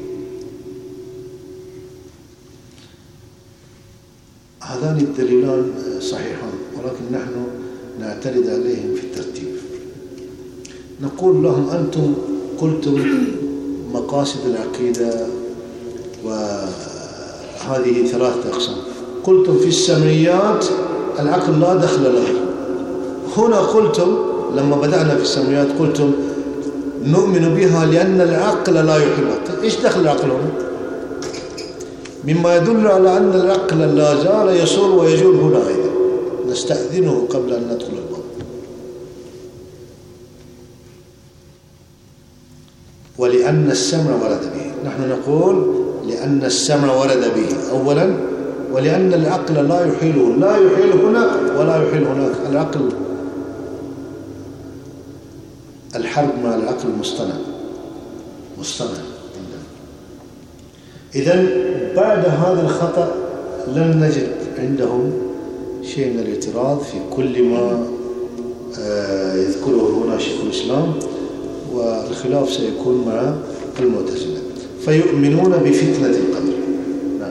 هذان الدليلان صحيحان، ولكن نحن نعترض عليهم في الترتيب. نقول لهم أنتم قلتم مقاصد العقيدة وهذه 3 أقسام. قلتم في السمعيات العقل لا دخل له. هنا قلتم لما بدأنا في السمعيات قلتم نؤمن بها لأن العقل لا يحلها. إيش دخل العقل هنا؟ مما يدل على أن العقل لا زال يصور ويجول هنا أيضا. نستأذنه قبل أن ندخل الباب. ولأن السمع ورد به، نحن نقول لأن السمع ورد به أولا، ولأن العقل لا يحيله، لا يحيل هنا ولا يحيل هناك. العقل الحرب مع العقل مصطنع. إذن بعد هذا الخطأ لن نجد عندهم شيء من الاعتراض في كل ما يذكره هنا شيخ الإسلام، والخلاف سيكون مع المعتزلة. فيؤمنون بفتنة القبر. نعم.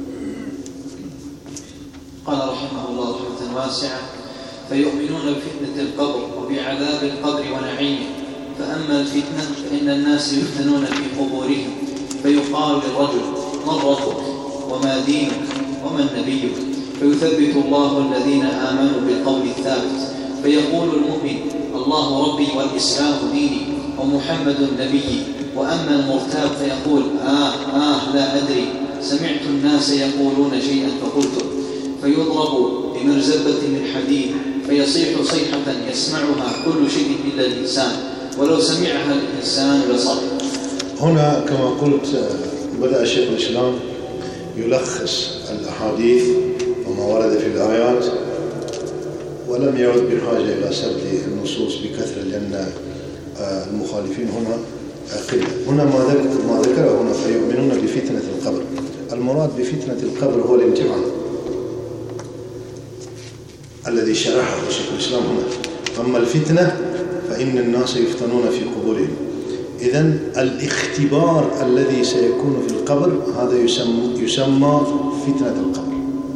قال رحمه الله رحمة واسعة: فيؤمنون بفتنة القبر وبعذاب القبر ونعيمه. فأما الفتنة فإن الناس يفتنون في قبورهم، فيقال للرجل: من ربك وما دينك ومن نبيك؟ فيثبت الله الذين آمنوا بالقول الثابت، فيقول المؤمن: الله ربي والإسلام ديني ومحمد نبيي. وأما المرتاب فيقول: لا أدري، سمعت الناس يقولون شيئا فقلت. فيضرب بمرزبة من حديد فيصيح صيحة يسمعها كل شيء إلا الإنسان، ولو سمعها الإنسان لصح. هنا كما قلت بدأ شيخ الإسلام يلخص الأحاديث وما ورد في الآيات، ولم يعد بحاجة إلى سرد النصوص بكثرة، لأن المخالفين هنا قلة. هنا ما ذكره هنا: فيؤمنون بفتنة القبر. المراد بفتنة القبر هو الامتحان الذي شرحه شيخ الإسلام هنا. أما الفتنة فإن الناس يفتنون في قبورهم. إذن الاختبار الذي سيكون في القبر هذا يسمى فتنة القبر،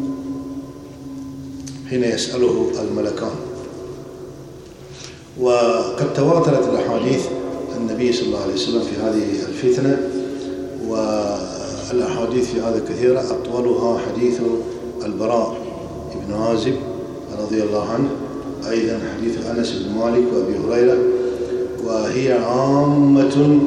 حين يسأله الملكان. وقد تواترت الأحاديث النبي صلى الله عليه وسلم في هذه الفتنة، والأحاديث في هذا كثيرة. أطولها حديث البراء بن عازب رضي الله عنه، أيضا حديث أنس بن مالك وأبي هريرة، وهي عامة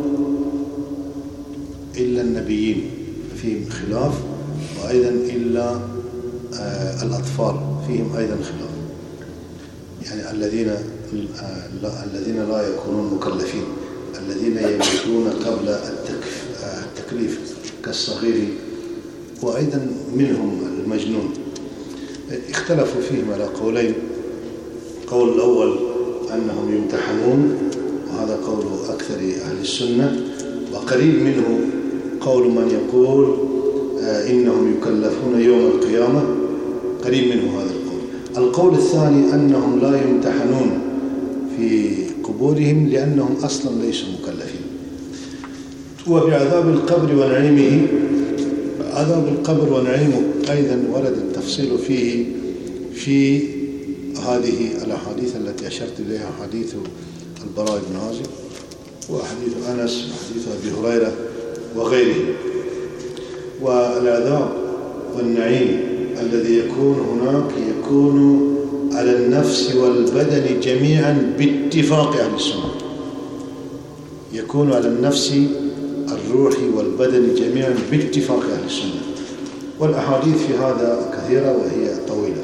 إلا النبيين فيهم خلاف، وأيضا إلا الأطفال فيهم أيضا خلاف، يعني الذين لا يكونون مكلفين، الذين يموتون قبل التكليف كالصغير، وأيضا منهم المجنون. اختلفوا فيهم على قولين: قول الأول أنهم يمتحنون، وهذا قول أكثر أهل السنة، وقريب منه قول من يقول إنهم يكلفون يوم القيامة، قريب منه هذا القول. القول الثاني أنهم لا يمتحنون في قبورهم لأنهم أصلا ليسوا مكلفين. وبعذاب القبر ونعيمه، عذاب القبر ونعيمه أيضا ورد التفصيل فيه في هذه الأحاديث التي أشرت إليها: حديث البراء بن عازب، وحديث أنس، وحديث أبي هريرة وغيره. والعذاب والنعيم الذي يكون هناك يكون على النفس والبدن جميعا باتفاق أهل السنة، يكون على النفس الروح والبدن جميعا باتفاق أهل السنة. والأحاديث في هذا كثيرة وهي طويلة.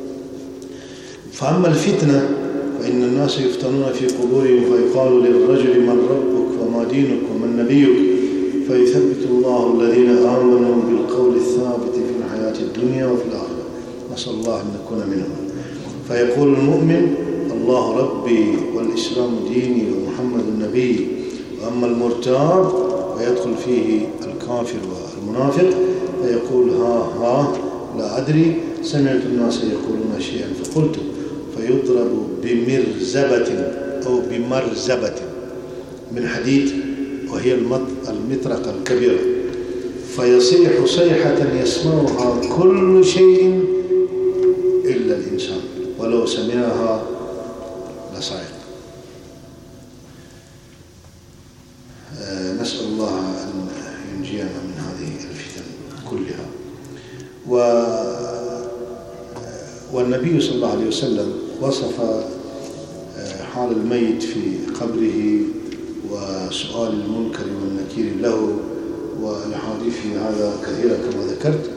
فأما الفتنة فإن الناس يفتنون في قبورهم، فيقال للرجل: من ربك وما دينك ومن نبيك؟ فيثبت الله الذين آمنوا بالقول الثابت في الحياة الدنيا وفي الآخرة. نسأل الله أن نكون منهم. فيقول المؤمن: الله ربي والإسلام ديني ومحمد النبي. وأما المرتاب فيدخل فيه الكافر والمنافق، فيقول: لا أدري، سمعت الناس يقولون شيئا فقلت. فيضرب بمرزبة أو بمرزبة من حديد، وهي المطرقة الكبيرة، فيصيح صيحة يسمعها كل شيء إلا الإنسان، ولو سمعها لصعق. نسأل الله أن ينجينا من هذه الفتن كلها. والنبي صلى الله عليه وسلم وصف حال الميت في قبره وسؤال المنكر والنكير له، والأحاديث في هذا كثيرة كما ذكرت.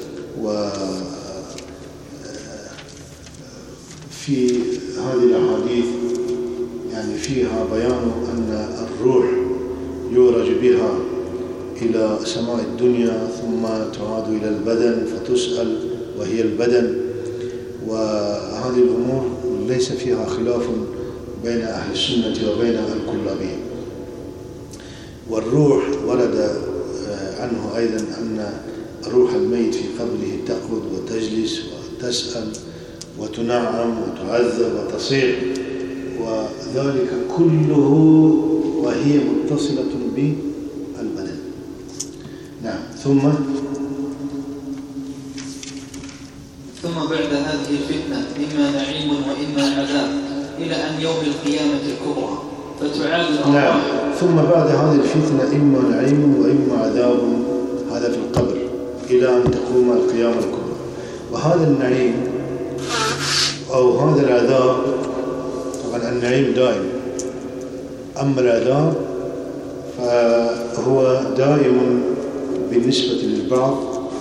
وفي هذه الأحاديث يعني فيها بيان أن الروح يورج بها إلى سماء الدنيا ثم تعاد إلى البدن فتسأل وهي البدن، وهذه الأمور ليس فيها خلاف بين أهل السنة وبين الكلابية. والروح ورد عنه أيضا أن روح الميت في قبره تأخذ وتجلس وتسأل وتنعم وتعذب وتصيح، وذلك كله وهي متصلة بالبدن. نعم. ثم بعد هذه الفتنة إما نعيم وإما عذاب إلى أن يوم القيامة الكبرى فتعاد الأرواح. نعم. ثم بعد هذه الفتنة إما نعيم وإما عذاب، هذا في القبر إلى أن تقوم القيامة الكبرى. وهذا النعيم أو هذا العذاب، طبعا النعيم دائم، أما العذاب فهو دائم بالنسبة للبعض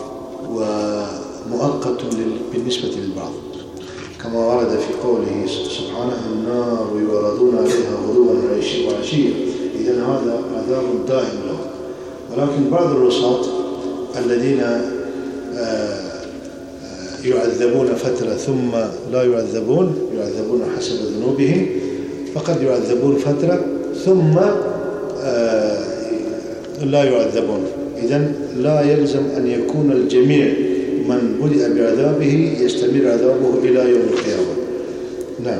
ومؤقت بالنسبة للبعض، كما ورد في قوله سبحانه: النار يعرضون عليها غدوا وعشيا. إذن هذا عذاب دائم له. ولكن بعض العصاة الذين يعذبون فترة ثم لا يعذبون حسب ذنوبهم، فقد يعذبون فترة ثم لا يعذبون. إذن لا يلزم أن يكون الجميع من بدأ بعذابه يستمر عذابه إلى يوم القيامة. نعم.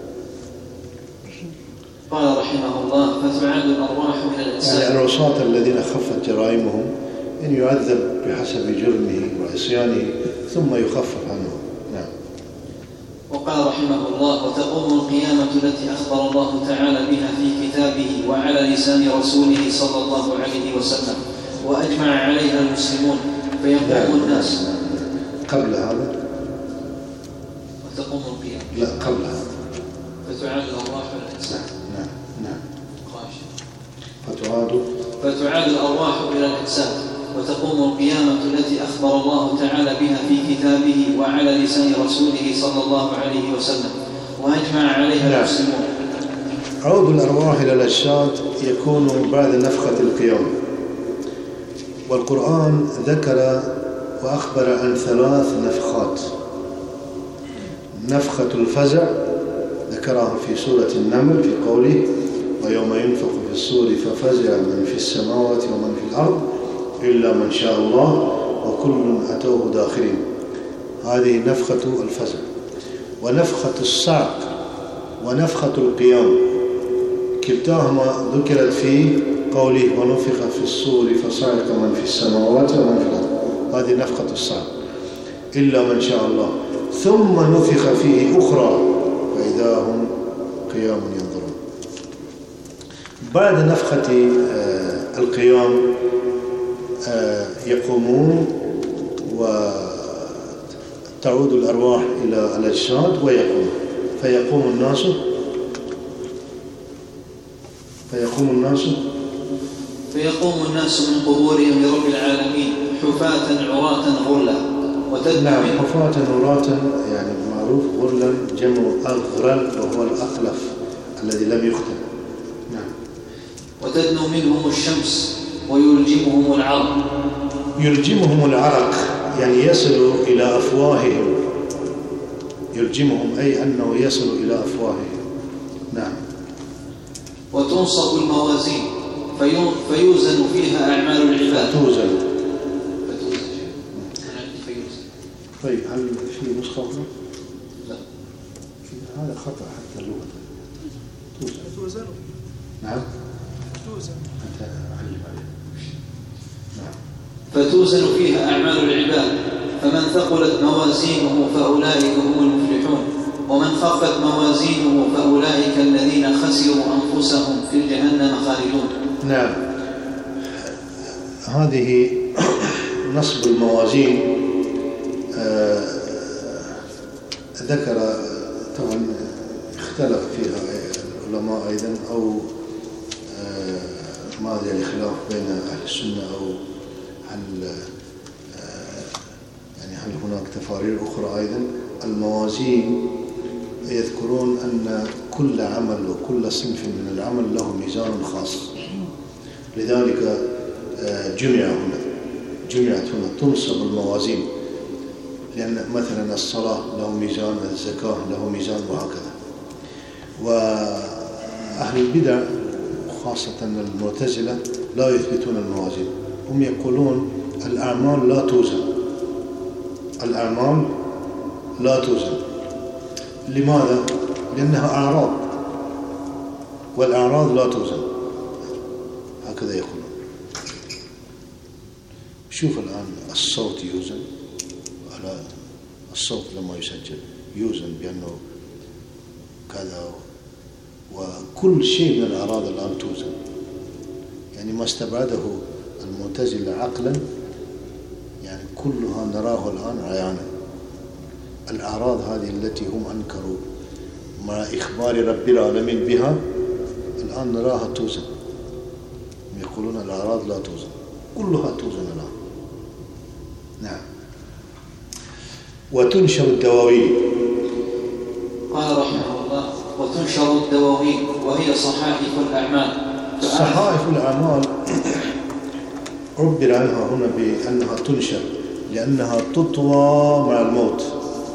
قال رحمه الله: فتعاد الأرواح من الأجساد. يعني العصاة الذين خفت جرائمهم أن يعذب بحسب جرمه وعصيانه ثم يخفف عنه. نعم. وقال رحمه الله: وتقوم القيامة التي أخبر الله تعالى بها في كتابه وعلى لسان رسوله صلى الله عليه وسلم وأجمع عليها المسلمون فيقوم الناس. قبل هذا وتقوم القيامة. لا، قبل هذا فتعاد الأرواح من الأجساد. نعم. فتعاد الأرواح إلى الأجساد وتقوم القيامة التي أخبر الله تعالى بها في كتابه وعلى لسان رسوله صلى الله عليه وسلم وأجمع عليها المسلمون. عود الأرواح إلى الأجساد يكون بعد نفخة القيامة. والقرآن ذكر وأخبر عن 3 نفخات. نفخة الفزع ذكرها في سورة النمل في قوله: ويوم ينفخ في الصور ففزع من في السماوات ومن في الأرض إلا من شاء الله وكل أتوه داخرين. هذه نفخة الفزع. ونفخة الصعق ونفخة القيام كلتاهما ذكرت في قوله: ونفخ في الصور فصعق من في السماوات ومن في الأرض. هذه نفخة الصعق إلا من شاء الله. ثم نفخ فيه أخرى فإذا هم قيام ينظرون. بعد نفخة القيام يقومون وتعود الأرواح إلى الأجساد فيقوم الناس من قبورهم لرب العالمين حفاة عراة غرلا. نعم. حفاة عراة يعني معروف، غرلا جمع أغرل وهو الأخلف الذي لم يختم. نعم. وتدنو منهم الشمس ويلجمهم العرق. يلجمهم العرق يعني يصل إلى أفواههم. يلجمهم أي أنه يصل إلى أفواههم. نعم. وتنصب الموازين فيوزن فيها أعمال العباد. توزن. طيب هل في نسخة أخرى؟ لا. هذا خطأ حتى اللغة. توزن. نعم. توزن. أنت علم عليه. نعم. فتوزن فيها أعمال العباد فمن ثقلت موازينه فأولئك هم المفلحون ومن خفت موازينه فأولئك الذين خسروا أنفسهم في جهنم خالدون. نعم. هذه نصب الموازين ذكر طبعا اختلف فيها العلماء أيضا أو ما أدري الخلاف بين أهل السنة أو هل هناك تفارير أخرى أيضا. الموازين يذكرون أن كل عمل وكل صنف من العمل له ميزان خاص، لذلك جمعت هنا تنصب الموازين، لأن مثلا الصلاة له ميزان، الزكاة له ميزان، وهكذا. وأهل البدع خاصة المعتزلة لا يثبتون الموازين، هم يقولون الأعمال لا توزن، الأعمال لا توزن. لماذا؟ لأنها أعراض، والأعراض لا توزن، هكذا يقولون. شوف الآن الصوت يوزن، على الصوت لما يسجل يوزن بأنه كذا، وكل شيء من الأعراض الآن توزن. يعني ما استبعده المعتزلة عقلا يعني كلها نراه الآن عيانا. الأعراض هذه التي هم أنكروا مع إخبار رب العالمين بها الآن نراها توزن. يقولون الأعراض لا توزن، كلها توزن الآن. نعم. وتنشر الدواوين. قال رحمه الله: وتنشر الدواوين وهي صحائف الأعمال. صحائف الأعمال عبر عنها هنا بأنها تنشر لأنها تطوى مع الموت.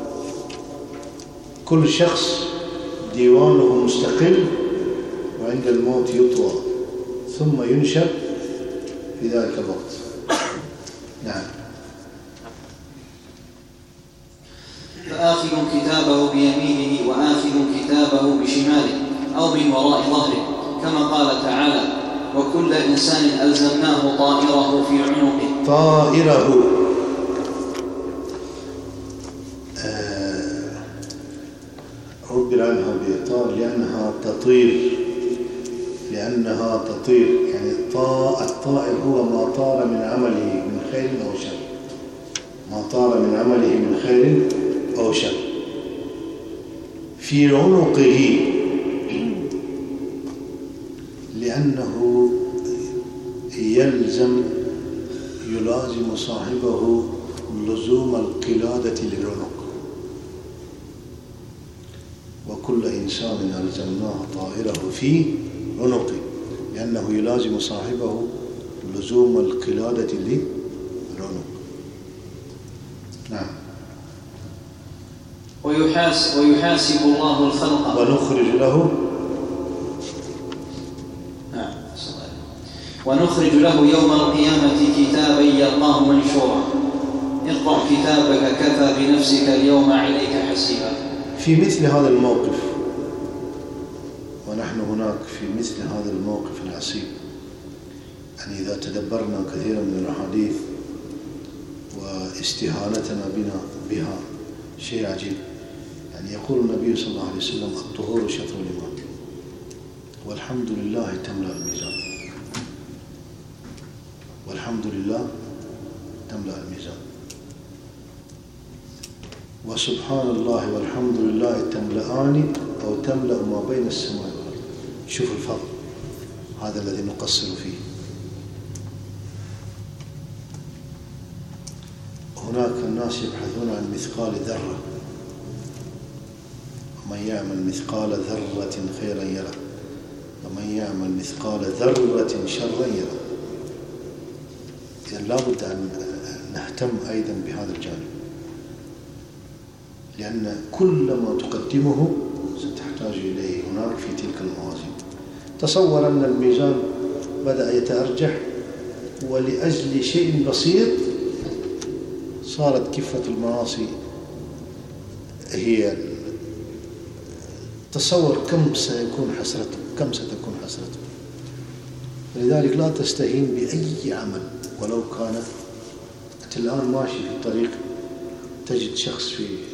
كل شخص ديوانه مستقل، وعند الموت يطوى ثم ينشر في ذلك الوقت. نعم. فآخذ كتابه بيمينه وآخذ كتابه بشماله أو من وراء ظهره، كما قال تعالى: وكل إنسان ألزمناه طائره في عنقه. طائره عبر عنها بإطار لأنها تطير، يعني الطائر هو ما طار من عمله من خير أو شر، ما طار من عمله من خير أو شر. في عنقه لأنه يلازم صاحبه لزوم القلادة للعنق. وكل إنسان ألزمناه طائره في عنقه، لأنه يلازم صاحبه لزوم القلادة للعنق. نعم. ويحاسب الله الخلق ونخرج له يوم القيامة كتابا يلقاه منشورا: اقرأ كتابك كفى بنفسك اليوم عليك حسيبا. في مثل هذا الموقف، ونحن هناك في مثل هذا الموقف العصيب، يعني إذا تدبرنا كثيرا من الأحاديث واستهانتنا بها شيء عجيب. يعني يقول النبي صلى الله عليه وسلم: الطهور شطر الإيمان، والحمد لله تملأ الميزان، والحمد لله تملأ الميزان، وسبحان الله والحمد لله تملأان أو تملأ ما بين السماء والأرض. شوف الفضل هذا الذي نقصر فيه. هناك الناس يبحثون عن مثقال ذرة، ومن يعمل مثقال ذرة خيرا يره، ومن يعمل مثقال ذرة شرا يره. إذن لا بد أن نهتم أيضا بهذا الجانب، لأن كل ما تقدمه ستحتاج إليه هناك في تلك الموازين. تصور أن الميزان بدأ يتأرجح، ولأجل شيء بسيط صارت كفة المعاصي هي. تصور كم ستكون حسرته. لذلك لا تستهين بأي عمل ولو كانت. أنت الآن ماشي في طريق تجد شخص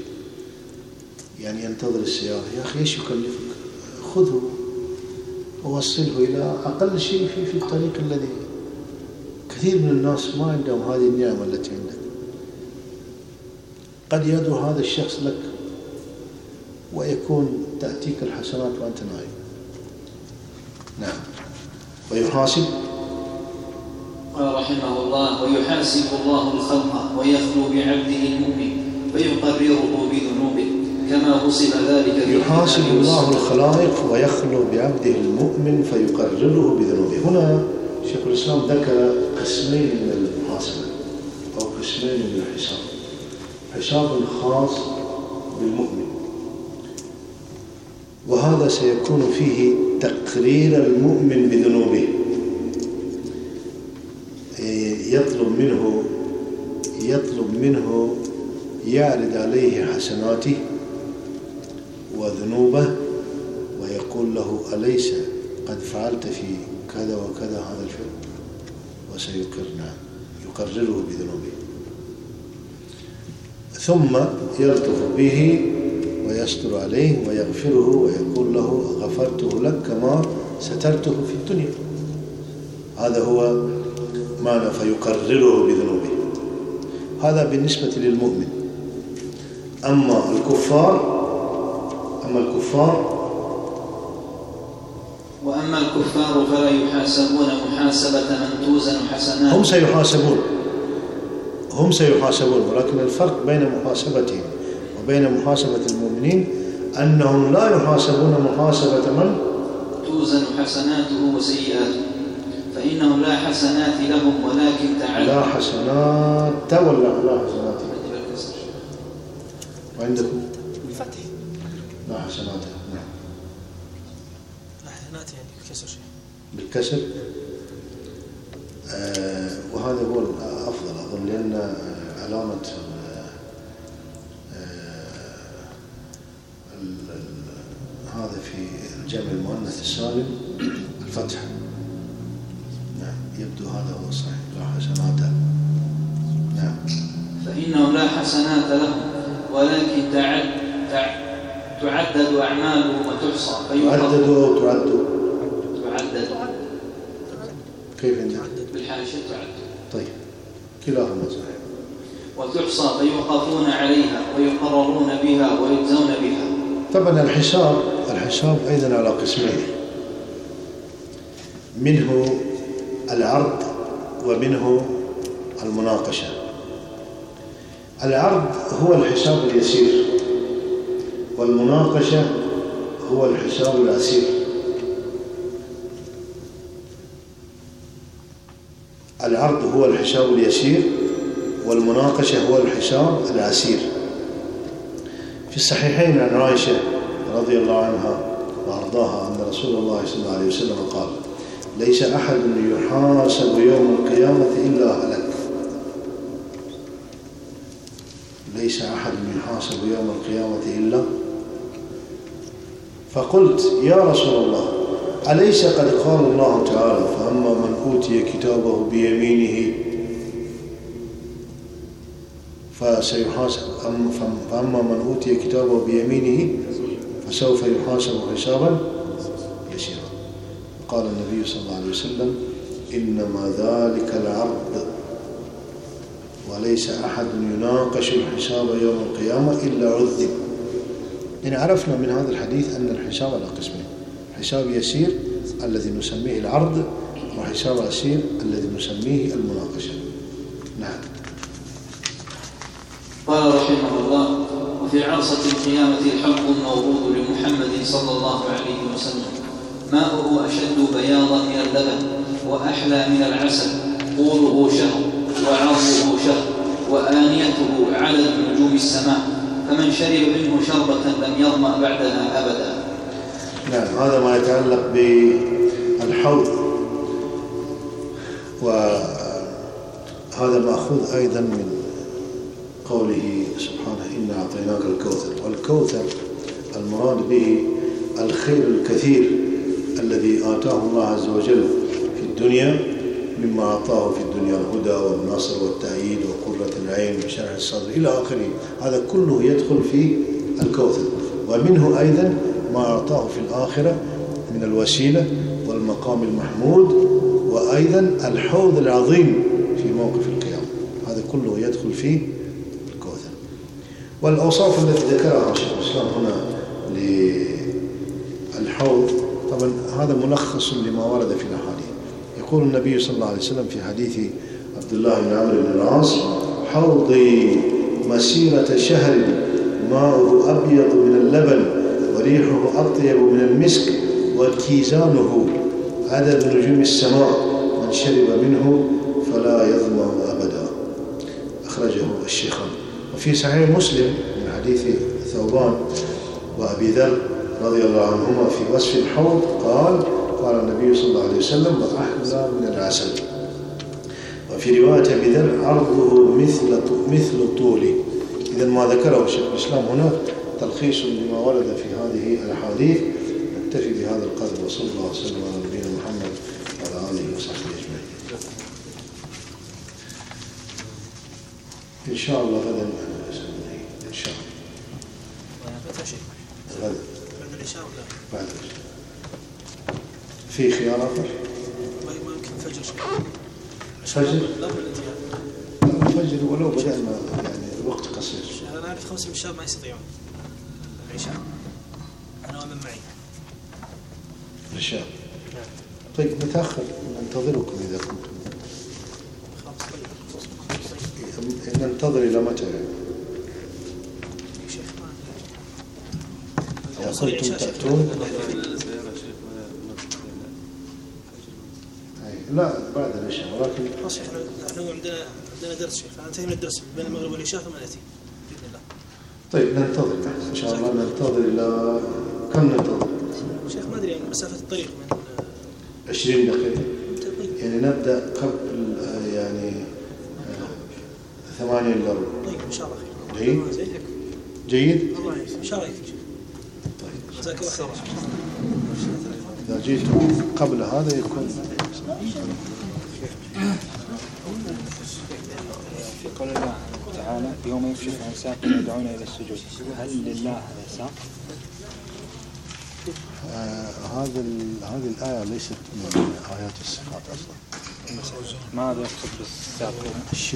ينتظر السيارة، يا أخي إيش يكلفك؟ خذه ووصله إلى أقل شيء في الطريق الذي. كثير من الناس ما عندهم هذه النعمة التي عندك. قد يدعو هذا الشخص لك ويكون تأتيك الحسنات وأنت نائم. نعم. ويحاسب. قال رحمه الله: ويحاسب الله الخلق ويخلو بعبده المؤمن فيقرره بذنوبه كما وصف ذلك. يحاسب الله الخلائق ويخلو بعبده المؤمن فيقرره بذنوبه. هنا شيخ الإسلام ذكر قسمين من المحاسبة أو قسمين من الحساب. حساب خاص بالمؤمن، وهذا سيكون فيه تقرير المؤمن بذنوبه، يطلب منه يعرض عليه حسناته وذنوبه ويقول له: أليس قد فعلت في كذا وكذا هذا الفعل؟ يقرره بذنوبه، ثم يلطف به ويستر عليه ويغفره ويقول له: غفرته لك كما سترته في الدنيا. هذا هو معنى فيقرره بذنوبه. هذا بالنسبة للمؤمن. أما الكفار وأما الكفار فلا يحاسبون محاسبة من توزن حسنات. هم سيحاسبون، ولكن الفرق بين محاسبتهم وبين محاسبة المؤمنين أنهم لا يحاسبون محاسبة من توزن حسناته وسيئاته، فإنهم لا حسنات لهم ولكن لا حسنات ولا لا حسنات وعندكم بالفتح لا حسنات. نعم، لا حسنات يعني بالكسر شيء بالكسر. وهذا هو الأفضل أظن، لأن علامة هذا في الجمع المؤنث السالم الفتح. نعم، يبدو هذا هو الصحيح، لا حسنات. نعم، فإنهم لا حسنات لهم ولكن تعدد أعمالهم وتحصى. تعدد أو تعد؟ تعدد. كيف عندك؟ بالحاشية تعدد. طيب، كلاهما صحيح. وتحصى فيوقفون عليها ويقررون بها ويجزون بها. طبعا الحساب أيضا على قسمين، منه العرض ومنه المناقشة. العرض هو الحساب اليسير، والمناقشة هو الحساب العسير. العرض هو الحساب اليسير والمناقشة هو الحساب العسير. في الصحيحين عن عائشة رضي الله عنها وأرضاها أن رسول الله صلى الله عليه وسلم قال: ليس أحد يحاسب يوم القيامة إلا هلك. ليس أحد يحاسب يوم القيامة إلا. فقلت: يا رسول الله، أليس قد قال الله تعالى: فأما من أوتي كتابه بيمينه فسيحاسب، فأما من أوتي كتابه بيمينه فسوف يحاسب حسابا يسيرا. قال النبي صلى الله عليه وسلم: إنما ذلك العرض، وليس أحد يناقش الحساب يوم القيامة إلا عذب. يعني عرفنا من هذا الحديث أن الحساب على قسمين: حساب يسير الذي نسميه العرض، وحساب عسير الذي نسميه المناقشة. نعم. قال رحمه الله: وفي عرصة القيامة الحق الموعود لمحمد صلى الله عليه وسلم ماؤه أشد بياضا من اللبن وأحلى من العسل، طوله شهر وعرضه شهر وآنيته عدد نجوم السماء، فمن شرب منه شربة لم يظمأ بعدها أبدا. نعم، هذا ما يتعلق بالحوض، وهذا مأخوذ أيضا من قوله سبحانه: إنا أعطيناك الكوثر. والكوثر المراد به الخير الكثير الذي آتاه الله عز وجل في الدنيا، مما أعطاه في الدنيا الهدى والنصر والتأييد وقرة العين وشرح الصدر إلى آخره. هذا كله يدخل في الكوثر. ومنه أيضا ما أعطاه في الآخرة من الوسيلة والمقام المحمود، وأيضا الحوض العظيم في موقف القيامة. هذا كله يدخل في الكوثر. والأوصاف التي ذكرها شيخ الإسلام هنا للحوض طبعا هذا ملخص لما ورد في الأحاديث. يقول النبي صلى الله عليه وسلم في حديث عبد الله بن عمرو بن العاص: حوضي مسيرة شهر ماؤه أبيض من اللبن وريحه أطيب من المسك وكيزانه عدد نجوم السماء، من شرب منه فلا يظمأ أبدا. أخرجه الشيخان. وفي صحيح مسلم من حديث ثوبان وأبي ذر رضي الله عنهما في وصف الحوض قال النبي صلى الله عليه وسلم: وأحلى من العسل. وفي رواية أبي ذر: عرضه مثل طوله. إذا ما ذكره شيخ الإسلام هنا تلخيص لما ورد في هذه الأحاديث. نكتفي بهذا القدر، وصلى الله وسلم على نبينا محمد وعلى آله وصحبه أجمعين. إن شاء الله غدا إن شاء الله. غدا بعد العشاء ولا بعد العشاء؟ في خيار آخر؟ ما يمكن فجر فجر؟ لا الفجر ولو بدأنا يعني الوقت قصير. أنا أعرف 5 من الشباب ما يستطيعون العشاء. أنا ومن معي. العشاء. طيب نتأخر، ننتظركم إذا كنتم. ننتظر إلى متى؟ إذا كنتم تأتون. لا بعد العشاء، ولكن نحن عندنا درس شيخ، فننتهي من الدرس بين المغرب والعشاء ثم نأتي بإذن الله. طيب ننتظر إن شاء الله. ننتظر إلى كم ننتظر؟ شيخ ما أدري يعني مسافة الطريق من 20 دقيقة. يعني نبدأ قبل يعني 8 إلا ربع. طيب إن شاء الله خير. جيد؟ جيد؟ إن شاء الله يكفي. طيب جزاك الله خير. إذا جئتم قبل هذا يكون في قول الله تعالى: يوم يكشف عن ساق يدعون إلى السجود، هل لله هذا ساق؟ هذه الآية ليست من آيات الصفات أصلا. ماذا يقصد بالساق؟ الشدة.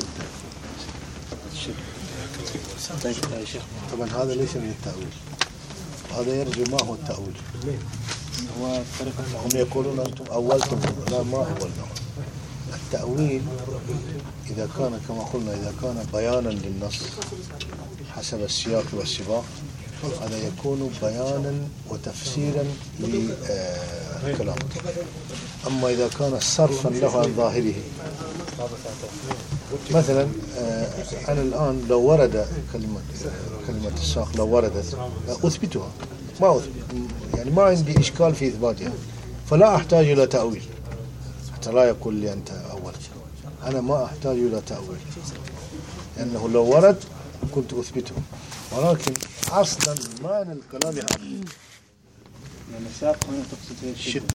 طيب يا شيخ، طبعا هذا ليس من التأويل، هذا يرجو ما هو التأويل. هو طريقة هم يقولون أنتم أولتم، لا ما أولنا. التأويل إذا كان كما قلنا إذا كان بيانا للنص حسب السياق والسباق، هذا يكون بيانا وتفسيرا للكلام. أما إذا كان صرفا له عن ظاهره، مثلا أنا الآن لو ورد كلمة الساق لو وردت أثبتها، ما أثبت يعني ما عندي إشكال في إثباتها، فلا أحتاج إلى تأويل حتى لا يقول لي أنت أول. أنا ما أحتاج إلى تأويل لأنه لو ورد كنت أثبته، ولكن أصلا معنى الكلام يعني الساق هنا تقصد الشدة.